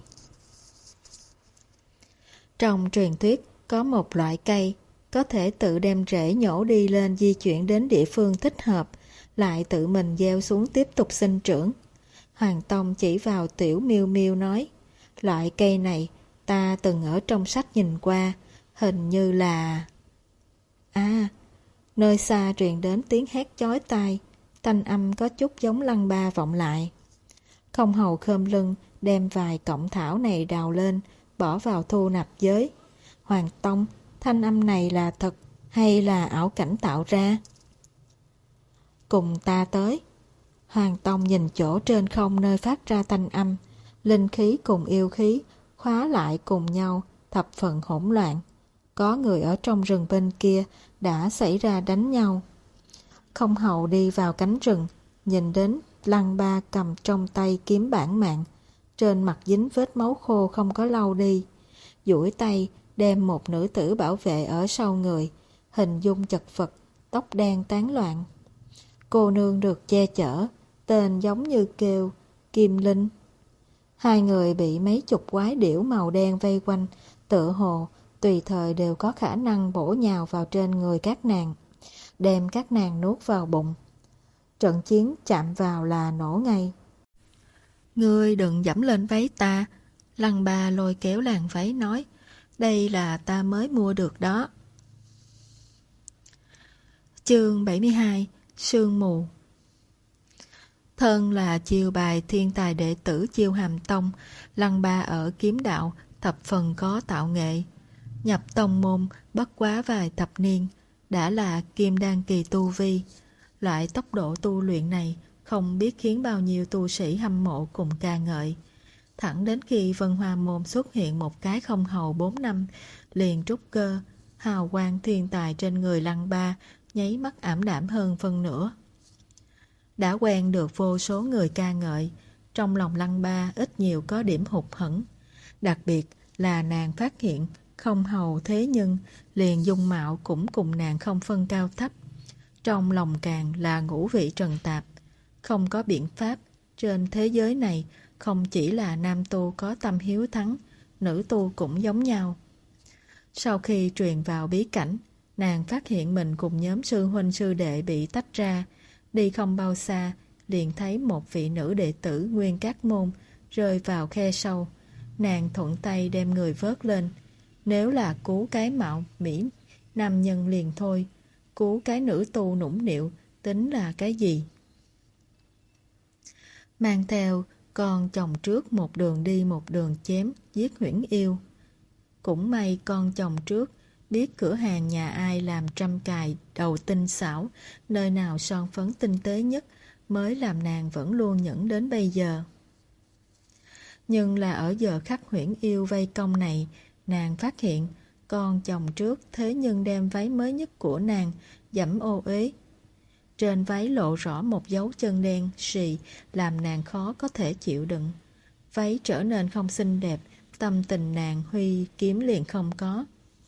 Trong truyền thuyết, có một loại cây, có thể tự đem rễ nhổ đi lên di chuyển đến địa phương thích hợp, lại tự mình gieo xuống tiếp tục sinh trưởng. Hoàng Tông chỉ vào tiểu miêu miêu nói, loại cây này ta từng ở trong sách nhìn qua, hình như là... À, nơi xa truyền đến tiếng hét chói tai, thanh âm có chút giống lăng ba vọng lại. Không Hầu khom lưng, đem vài cọng thảo này đào lên, bỏ vào thu nạp giới. Hoàng Tông, thanh âm này là thật hay là ảo cảnh tạo ra? Cùng ta tới. Hoàng Tông nhìn chỗ trên không nơi phát ra thanh âm, linh khí cùng yêu khí khóa lại cùng nhau, thập phần hỗn loạn. Có người ở trong rừng bên kia đã xảy ra đánh nhau. Không Hầu đi vào cánh rừng, nhìn đến Lăng Ba cầm trong tay kiếm bản mạng, trên mặt dính vết máu khô không có lau đi. Duỗi tay đem một nữ tử bảo vệ ở sau người, hình dung chật vật, tóc đen tán loạn. Cô nương được che chở, tên giống như kêu Kim Linh. Hai người bị mấy chục quái điểu màu đen vây quanh, tựa hồ tùy thời đều có khả năng bổ nhào vào trên người các nàng, đem các nàng nuốt vào bụng. Trận chiến chạm vào là nổ ngay. Ngươi đừng dẫm lên váy ta. Lăng Ba lôi kéo làn váy nói, đây là ta mới mua được đó. Chương bảy mươi hai, Sương mù. Thân là chiêu bài thiên tài đệ tử Chiêu Hàm Tông, Lăng Ba ở kiếm đạo thập phần có tạo nghệ. Nhập tông môn bất quá vài thập niên, đã là kim đan kỳ tu vi. Loại tốc độ tu luyện này không biết khiến bao nhiêu tu sĩ hâm mộ cùng ca ngợi. Thẳng đến khi Vân Hoa Môn xuất hiện một cái Không Hầu bốn năm, liền trút cơ, hào quang thiên tài trên người Lăng Ba nháy mắt ảm đạm hơn phân nửa. Đã quen được vô số người ca ngợi, trong lòng Lăng Ba ít nhiều có điểm hụt hẫng. Đặc biệt là nàng phát hiện Không Hầu thế nhưng liền dung mạo cũng cùng nàng không phân cao thấp. Trong lòng càng là ngũ vị trần tạp. Không có biện pháp, trên thế giới này không chỉ là nam tu có tâm hiếu thắng, nữ tu cũng giống nhau. Sau khi truyền vào bí cảnh, nàng phát hiện mình cùng nhóm sư huynh sư đệ bị tách ra. Đi không bao xa, liền thấy một vị nữ đệ tử Nguyên Các Môn rơi vào khe sâu. Nàng thuận tay đem người vớt lên. Nếu là cứu cái mạo mỹ nam nhân liền thôi, cứu cái nữ tu nũng nịu tính là cái gì? Mang theo con chồng trước một đường đi một đường chém, giết huyễn yêu. Cũng may con chồng trước biết cửa hàng nhà ai làm trăm cài đầu tinh xảo, nơi nào son phấn tinh tế nhất, mới làm nàng vẫn luôn nhẫn đến bây giờ. Nhưng là ở giờ khắc huyễn yêu vây công này, nàng phát hiện con chồng trước thế nhưng đem váy mới nhất của nàng dẫm ô uế. Trên váy lộ rõ một dấu chân đen xì làm nàng khó có thể chịu đựng. Váy trở nên không xinh đẹp, tâm tình nàng huy kiếm liền không có.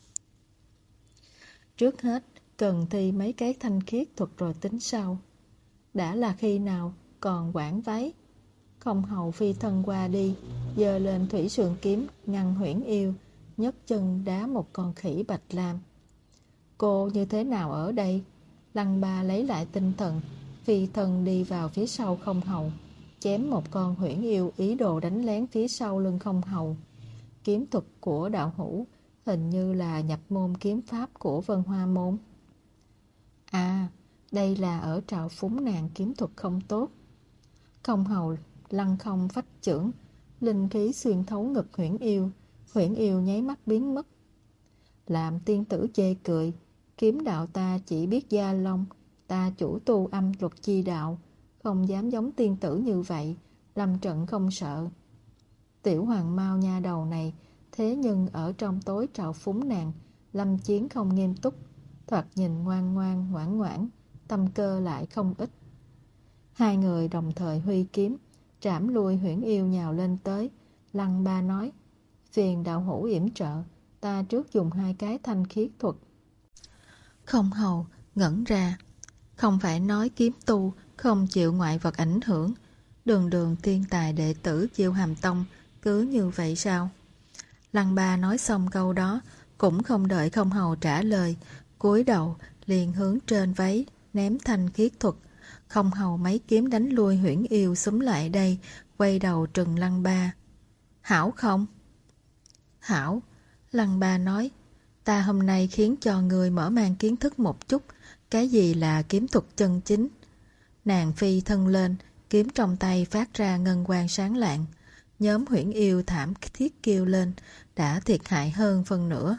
Trước hết, cần thi mấy cái thanh khiết thuật rồi tính sau. Đã là khi nào còn quản váy. Không hầu phi thân qua đi, giơ lên thủy sườn kiếm ngăn huyễn yêu, nhấc chân đá một con khỉ bạch lam. Cô như thế nào ở đây? Lăng Ba lấy lại tinh thần, phi thân đi vào phía sau không hầu, chém một con huyễn yêu ý đồ đánh lén phía sau lưng không hầu. Kiếm thuật của đạo hữu hình như là nhập môn kiếm pháp của Vân Hoa môn. À, đây là ở trào phúng nàng kiếm thuật không tốt. Không hầu lăng không phách chưởng, linh khí xuyên thấu ngực huyễn yêu, huyễn yêu nháy mắt biến mất. Làm tiên tử chê cười, kiếm đạo ta chỉ biết gia long, ta chủ tu âm luật chi đạo, không dám giống tiên tử như vậy, lâm trận không sợ. Tiểu hoàng mao nha đầu này, thế nhưng ở trong tối trào phúng nàng, lâm chiến không nghiêm túc, thoạt nhìn ngoan ngoan ngoãn ngoãn, tâm cơ lại không ít. Hai người đồng thời huy kiếm, trảm lui huyễn yêu nhào lên tới. Lăng Ba nói, phiền đạo hữu yểm trợ, ta trước dùng hai cái thanh khiết thuật. Không hầu ngẩn ra, không phải nói kiếm tu không chịu ngoại vật ảnh hưởng, đường đường tiên tài đệ tử Chiêu Hàm Tông cứ như vậy sao? Lăng Ba nói xong câu đó, cũng không đợi không hầu trả lời, cúi đầu liền hướng trên váy ném thanh khiết thuật. Không hầu mấy kiếm đánh lui huyễn yêu xúm lại đây, quay đầu trừng Lăng Ba. Hảo không? Hảo, Lăng Ba nói, ta hôm nay khiến cho người mở mang kiến thức một chút, cái gì là kiếm thuật chân chính. Nàng phi thân lên, kiếm trong tay phát ra ngân quang sáng lạng. Nhóm huyễn yêu thảm thiết kêu lên, đã thiệt hại hơn phân nửa.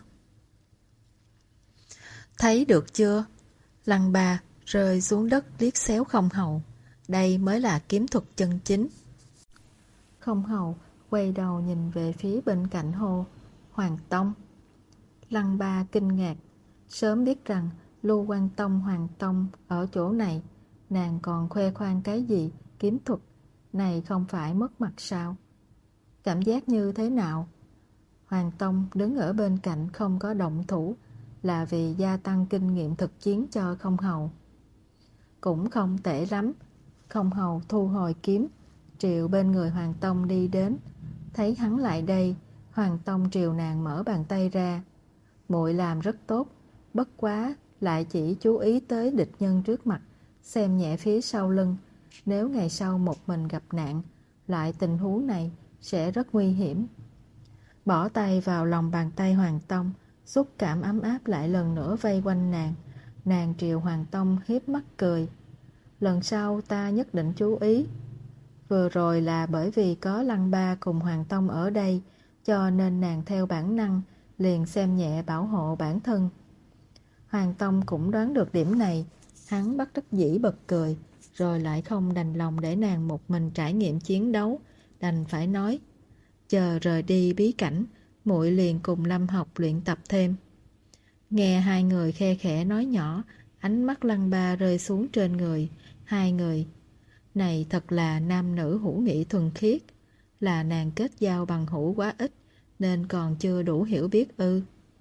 Thấy được chưa? Lăng Ba rơi xuống đất liếc xéo không hầu. Đây mới là kiếm thuật chân chính. Không hầu quay đầu nhìn về phía bên cạnh hô, Hoàng Tông. Lăng Ba kinh ngạc, sớm biết rằng Lưu Quan Tông Hoàng Tông ở chỗ này, nàng còn khoe khoang cái gì kiếm thuật, này không phải mất mặt sao? Cảm giác như thế nào? Hoàng Tông đứng ở bên cạnh không có động thủ, là vì gia tăng kinh nghiệm thực chiến cho không hầu. Cũng không tệ lắm. Không hầu thu hồi kiếm, triều bên người Hoàng Tông đi đến. Thấy hắn lại đây, Hoàng Tông triều nàng mở bàn tay ra. Muội làm rất tốt, bất quá lại chỉ chú ý tới địch nhân trước mặt, xem nhẹ phía sau lưng. Nếu ngày sau một mình gặp nạn, lại tình huống này sẽ rất nguy hiểm. Bỏ tay vào lòng bàn tay Hoàng Tông, xúc cảm ấm áp lại lần nữa vây quanh nàng. Nàng triều Hoàng Tông hiếp mắt cười. Lần sau ta nhất định chú ý. Vừa rồi là bởi vì có Lăng Ba cùng Hoàng Tông ở đây, cho nên nàng theo bản năng liền xem nhẹ bảo hộ bản thân. Hoàng Tông cũng đoán được điểm này, hắn bất đắc dĩ bật cười, rồi lại không đành lòng để nàng một mình trải nghiệm chiến đấu, đành phải nói, chờ rời đi bí cảnh, muội liền cùng Lâm học luyện tập thêm. Nghe hai người khe khẽ nói nhỏ, ánh mắt Lăng Ba rơi xuống trên người hai người. Này thật là nam nữ hữu nghị thuần khiết, là nàng kết giao bằng hữu quá ít, nên còn chưa đủ hiểu biết ư.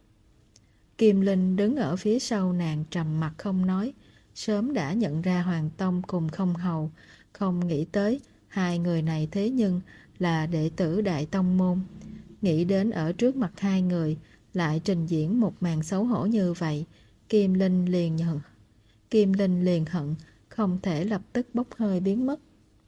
Kim Linh đứng ở phía sau nàng trầm mặt không nói, sớm đã nhận ra Hoàng Tông cùng không hầu, không nghĩ tới hai người này thế nhưng là đệ tử Đại Tông Môn. Nghĩ đến ở trước mặt hai người lại trình diễn một màn xấu hổ như vậy, Kim Linh liền nhận. Kim Linh liền hận, không thể lập tức bốc hơi biến mất.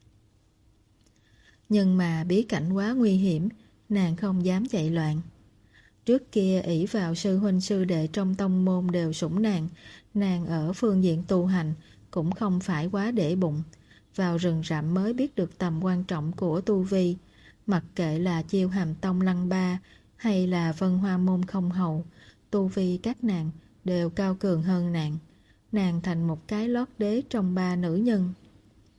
Nhưng mà bí cảnh quá nguy hiểm, nàng không dám chạy loạn. Trước kia ỷ vào sư huynh sư đệ trong tông môn đều sủng nàng, nàng ở phương diện tu hành cũng không phải quá để bụng. Vào rừng rậm mới biết được tầm quan trọng của tu vi. Mặc kệ là Chiêu Hàm Tông Lăng Ba hay là Vân Hoa Môn không hầu, tu vi các nàng đều cao cường hơn nàng. Nàng thành một cái lót đế trong ba nữ nhân.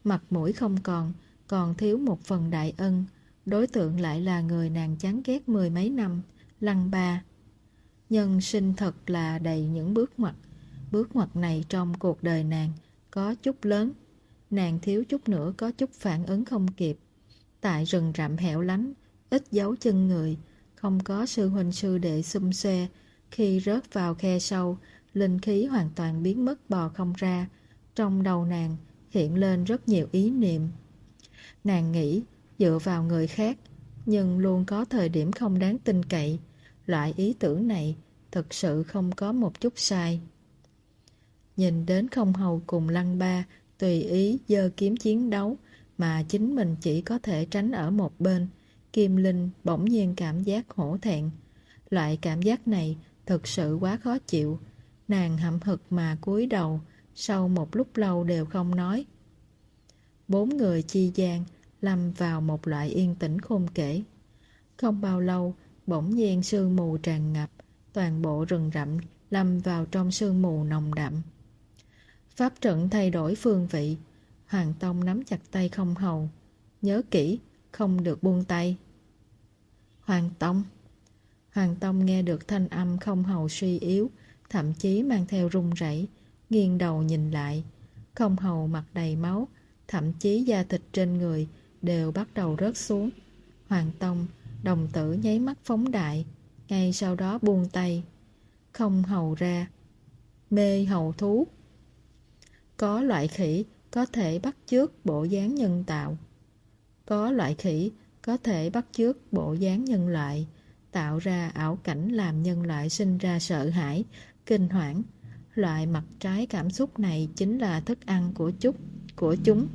Mặt mũi không còn, còn thiếu một phần đại ân. Đối tượng lại là người nàng chán ghét mười mấy năm, Lăng Ba. Nhân sinh thật là đầy những bước ngoặt. Bước ngoặt này trong cuộc đời nàng có chút lớn. Nàng thiếu chút nữa có chút phản ứng không kịp. Tại rừng rậm hẻo lánh, ít dấu chân người, không có sư huynh sư đệ xum xuê. Khi rớt vào khe sâu, linh khí hoàn toàn biến mất bò không ra. Trong đầu nàng hiện lên rất nhiều ý niệm. Nàng nghĩ dựa vào người khác, nhưng luôn có thời điểm không đáng tin cậy. Loại ý tưởng này thực sự không có một chút sai. Nhìn đến Không Hầu cùng Lăng Ba tùy ý giơ kiếm chiến đấu, mà chính mình chỉ có thể tránh ở một bên, Kim Linh bỗng nhiên cảm giác hổ thẹn. Loại cảm giác này thực sự quá khó chịu. Nàng hậm hực mà cúi đầu, sau một lúc lâu đều không nói. Bốn người chi gian lâm vào một loại yên tĩnh khôn kể. Không bao lâu, bỗng nhiên sương mù tràn ngập, toàn bộ rừng rậm lâm vào trong sương mù nồng đậm. Pháp trận thay đổi phương vị, Hoàng Tông nắm chặt tay Không Hầu. Nhớ kỹ, không được buông tay. Hoàng Tông. Hoàng Tông nghe được thanh âm Không Hầu suy yếu, thậm chí mang theo run rẩy, nghiêng đầu nhìn lại. Không Hầu mặt đầy máu, thậm chí da thịt trên người đều bắt đầu rớt xuống. Hoàng Tông đồng tử nháy mắt phóng đại, ngay sau đó buông tay. Không Hầu ra. Mê hầu thú. Có loại khỉ có thể bắt chước bộ dáng nhân tạo. Có loại khỉ có thể bắt chước bộ dáng nhân loại, tạo ra ảo cảnh làm nhân loại sinh ra sợ hãi, kinh hoảng. Loại mặt trái cảm xúc này chính là thức ăn của chúng, của chúng.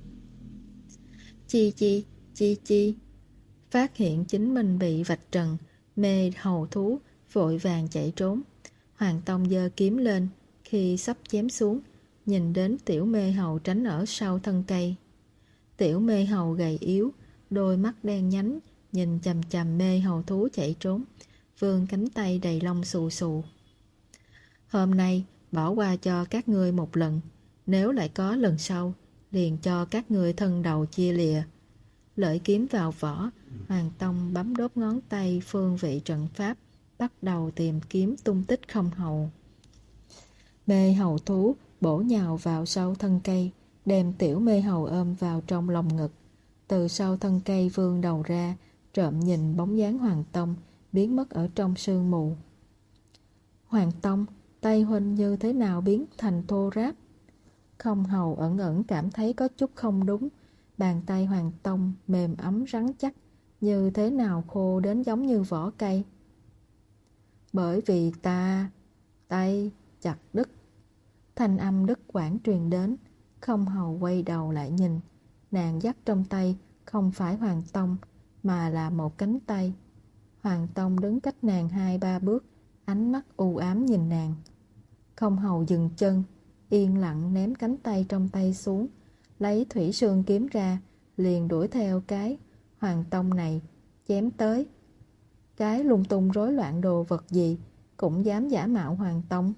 Chi chi, chi chi. Phát hiện chính mình bị vạch trần, mê hầu thú vội vàng chạy trốn. Hoàng Tông giơ kiếm lên, khi sắp chém xuống, nhìn đến tiểu mê hầu tránh ở sau thân cây. Tiểu mê hầu gầy yếu, đôi mắt đen nhánh, nhìn chằm chằm mê hầu thú chạy trốn, vươn cánh tay đầy lông xù xù. Hôm nay bỏ qua cho các ngươi một lần, nếu lại có lần sau, liền cho các ngươi thân đầu chia lìa. Lợi kiếm vào vỏ, Hoàng Tông bấm đốt ngón tay phương vị trận pháp, bắt đầu tìm kiếm tung tích Không Hầu. Mê hầu thú bổ nhào vào sau thân cây, đem tiểu mê hầu ôm vào trong lòng ngực. Từ sau thân cây vươn đầu ra, trộm nhìn bóng dáng Hoàng Tông biến mất ở trong sương mù. Hoàng Tông, tay huynh như thế nào biến thành thô ráp? Không Hầu ẩn ẩn cảm thấy có chút không đúng. Bàn tay Hoàng Tông mềm ấm rắn chắc, như thế nào khô đến giống như vỏ cây. Bởi vì ta tay chặt đứt. Thanh âm đứt quãng truyền đến. Không Hầu quay đầu lại nhìn. Nàng dắt trong tay không phải Hoàng Tông, mà là một cánh tay. Hoàng Tông đứng cách nàng hai ba bước, ánh mắt u ám nhìn nàng. Không Hầu dừng chân, yên lặng ném cánh tay trong tay xuống, lấy thủy sương kiếm ra, liền đuổi theo cái Hoàng Tông này, chém tới. Cái lung tung rối loạn đồ vật gì cũng dám giả mạo Hoàng Tông.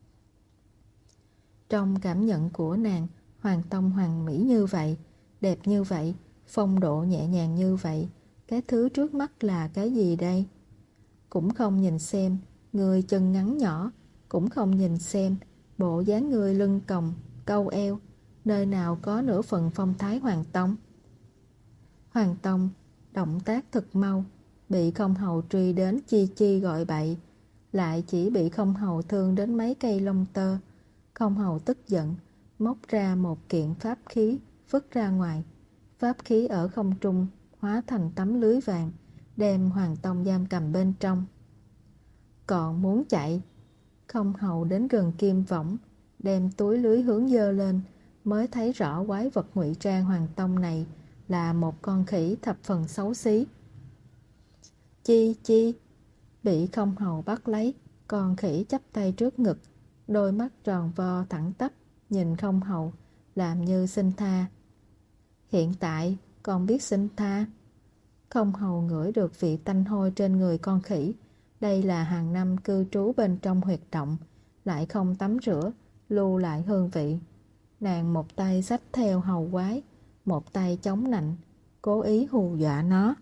Trong cảm nhận của nàng, Hoàng Tông hoàn mỹ như vậy, đẹp như vậy, phong độ nhẹ nhàng như vậy, cái thứ trước mắt là cái gì đây? Cũng không nhìn xem người chân ngắn nhỏ, cũng không nhìn xem bộ dáng người lưng còng, câu eo, nơi nào có nửa phần phong thái Hoàng Tông. Hoàng Tông động tác thật mau, bị Không Hầu truy đến chi chi gọi bậy, lại chỉ bị Không Hầu thương đến mấy cây lông tơ. Không Hầu tức giận, móc ra một kiện pháp khí, vứt ra ngoài. Pháp khí ở không trung hóa thành tấm lưới vàng, đem Hoàng Tông giam cầm bên trong. Còn muốn chạy? Không Hầu đến gần kim võng, đem túi lưới hướng dơ lên, mới thấy rõ quái vật ngụy trang Hoàng Tông này là một con khỉ thập phần xấu xí. Chi chi, bị Không Hầu bắt lấy, con khỉ chắp tay trước ngực, đôi mắt tròn vo thẳng tắp, nhìn Không Hầu, làm như xin tha. Hiện tại còn biết xin tha? Không Hầu ngửi được vị tanh hôi trên người con khỉ. Đây là hàng năm cư trú bên trong huyệt động, lại không tắm rửa, lưu lại hương vị. Nàng một tay xách theo hầu quái, một tay chống nạnh, cố ý hù dọa nó.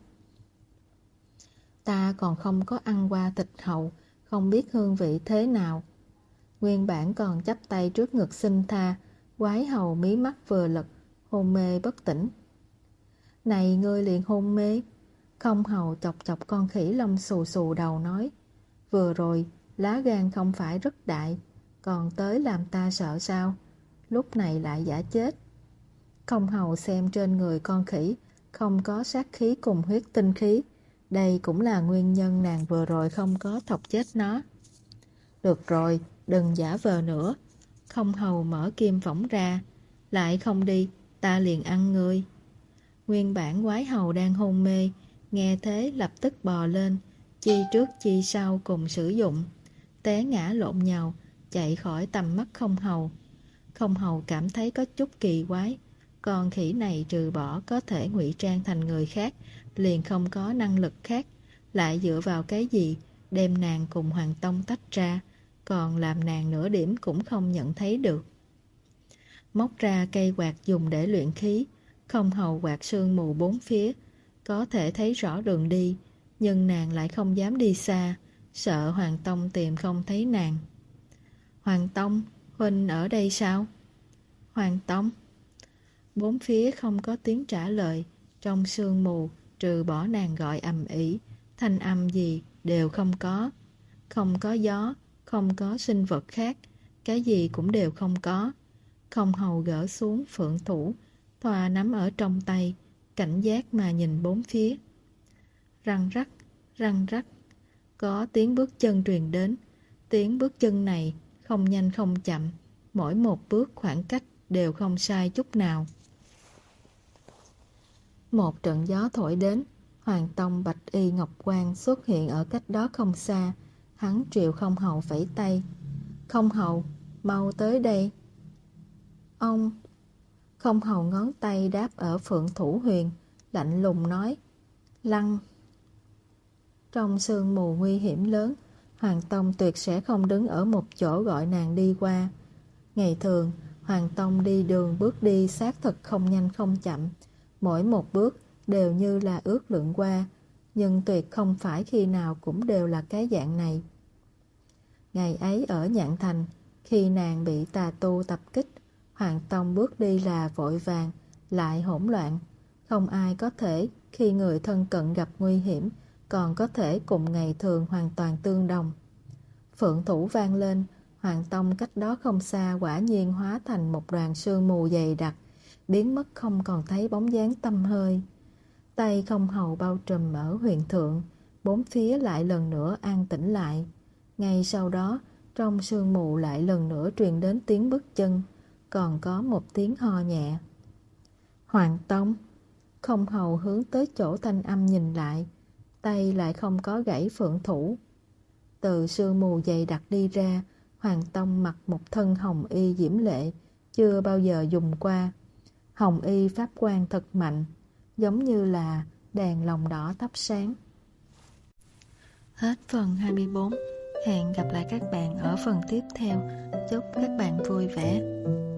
Ta còn không có ăn qua thịt hầu, không biết hương vị thế nào. Nguyên bản còn chắp tay trước ngực xin tha, quái hầu mí mắt vừa lật, hôn mê bất tỉnh. Này ngươi liền hôn mê. Không hầu chọc chọc con khỉ lông xù xù đầu nói, vừa rồi lá gan không phải rất đại, còn tới làm ta sợ sao, lúc này lại giả chết. Không hầu xem trên người con khỉ không có sát khí cùng huyết tinh khí, đây cũng là nguyên nhân nàng vừa rồi không có thọc chết nó. Được rồi, đừng giả vờ nữa. Không hầu mở kim võng ra, lại không đi, ta liền ăn ngươi. Nguyên bản quái hầu đang hôn mê, nghe thế lập tức bò lên, chi trước chi sau cùng sử dụng, té ngã lộn nhào, chạy khỏi tầm mắt không hầu. Không hầu cảm thấy có chút kỳ quái, con khỉ này trừ bỏ có thể ngụy trang thành người khác, liền không có năng lực khác, lại dựa vào cái gì đem nàng cùng Hoàng Tông tách ra, còn làm nàng nửa điểm cũng không nhận thấy được. Móc ra cây quạt dùng để luyện khí, không hầu quạt sương mù bốn phía, có thể thấy rõ đường đi, nhưng nàng lại không dám đi xa, sợ Hoàng Tông tìm không thấy nàng. Hoàng Tông, huynh ở đây sao? Hoàng Tông. Bốn phía không có tiếng trả lời, trong sương mù trừ bỏ nàng gọi ầm ĩ, thanh âm gì đều không có. Không có gió, không có sinh vật khác, cái gì cũng đều không có. Không hầu gỡ xuống phượng thủ, thoa nắm ở trong tay, cảnh giác mà nhìn bốn phía. Răng rắc, răng rắc, có tiếng bước chân truyền đến. Tiếng bước chân này không nhanh không chậm, mỗi một bước khoảng cách đều không sai chút nào. Một trận gió thổi đến, Hoàng Tông bạch y ngọc quan xuất hiện ở cách đó không xa. Hắn triệu không hầu vẫy tay. Không hầu, mau tới đây. Ông. Không hầu ngón tay đáp ở phượng thủ huyền, lạnh lùng nói, lăn. Trong sương mù nguy hiểm lớn, Hoàng Tông tuyệt sẽ không đứng ở một chỗ gọi nàng đi qua. Ngày thường, Hoàng Tông đi đường bước đi xác thực không nhanh không chậm, mỗi một bước đều như là ước lượng qua, nhưng tuyệt không phải khi nào cũng đều là cái dạng này. Ngày ấy ở Nhạn Thành, khi nàng bị tà tu tập kích, Hoàng Tông bước đi là vội vàng, lại hỗn loạn. Không ai có thể khi người thân cận gặp nguy hiểm, còn có thể cùng ngày thường hoàn toàn tương đồng. Phượng thủ vang lên, Hoàng Tông cách đó không xa quả nhiên hóa thành một đoàn sương mù dày đặc, biến mất không còn thấy bóng dáng tăm hơi. Tay không hầu bao trùm ở huyền thượng, bốn phía lại lần nữa an tĩnh lại. Ngay sau đó, trong sương mù lại lần nữa truyền đến tiếng bước chân, còn có một tiếng ho nhẹ. Hoàng Tông. Không hầu hướng tới chỗ thanh âm nhìn lại, tay lại không có gãy phượng thủ. Từ sương mù dày đặc đi ra, Hoàng Tông mặc một thân hồng y diễm lệ, chưa bao giờ dùng qua. Hồng y pháp quang thật mạnh, giống như là đèn lồng đỏ thắp sáng. Hết phần hai mươi bốn. Hẹn gặp lại các bạn ở phần tiếp theo. Chúc các bạn vui vẻ.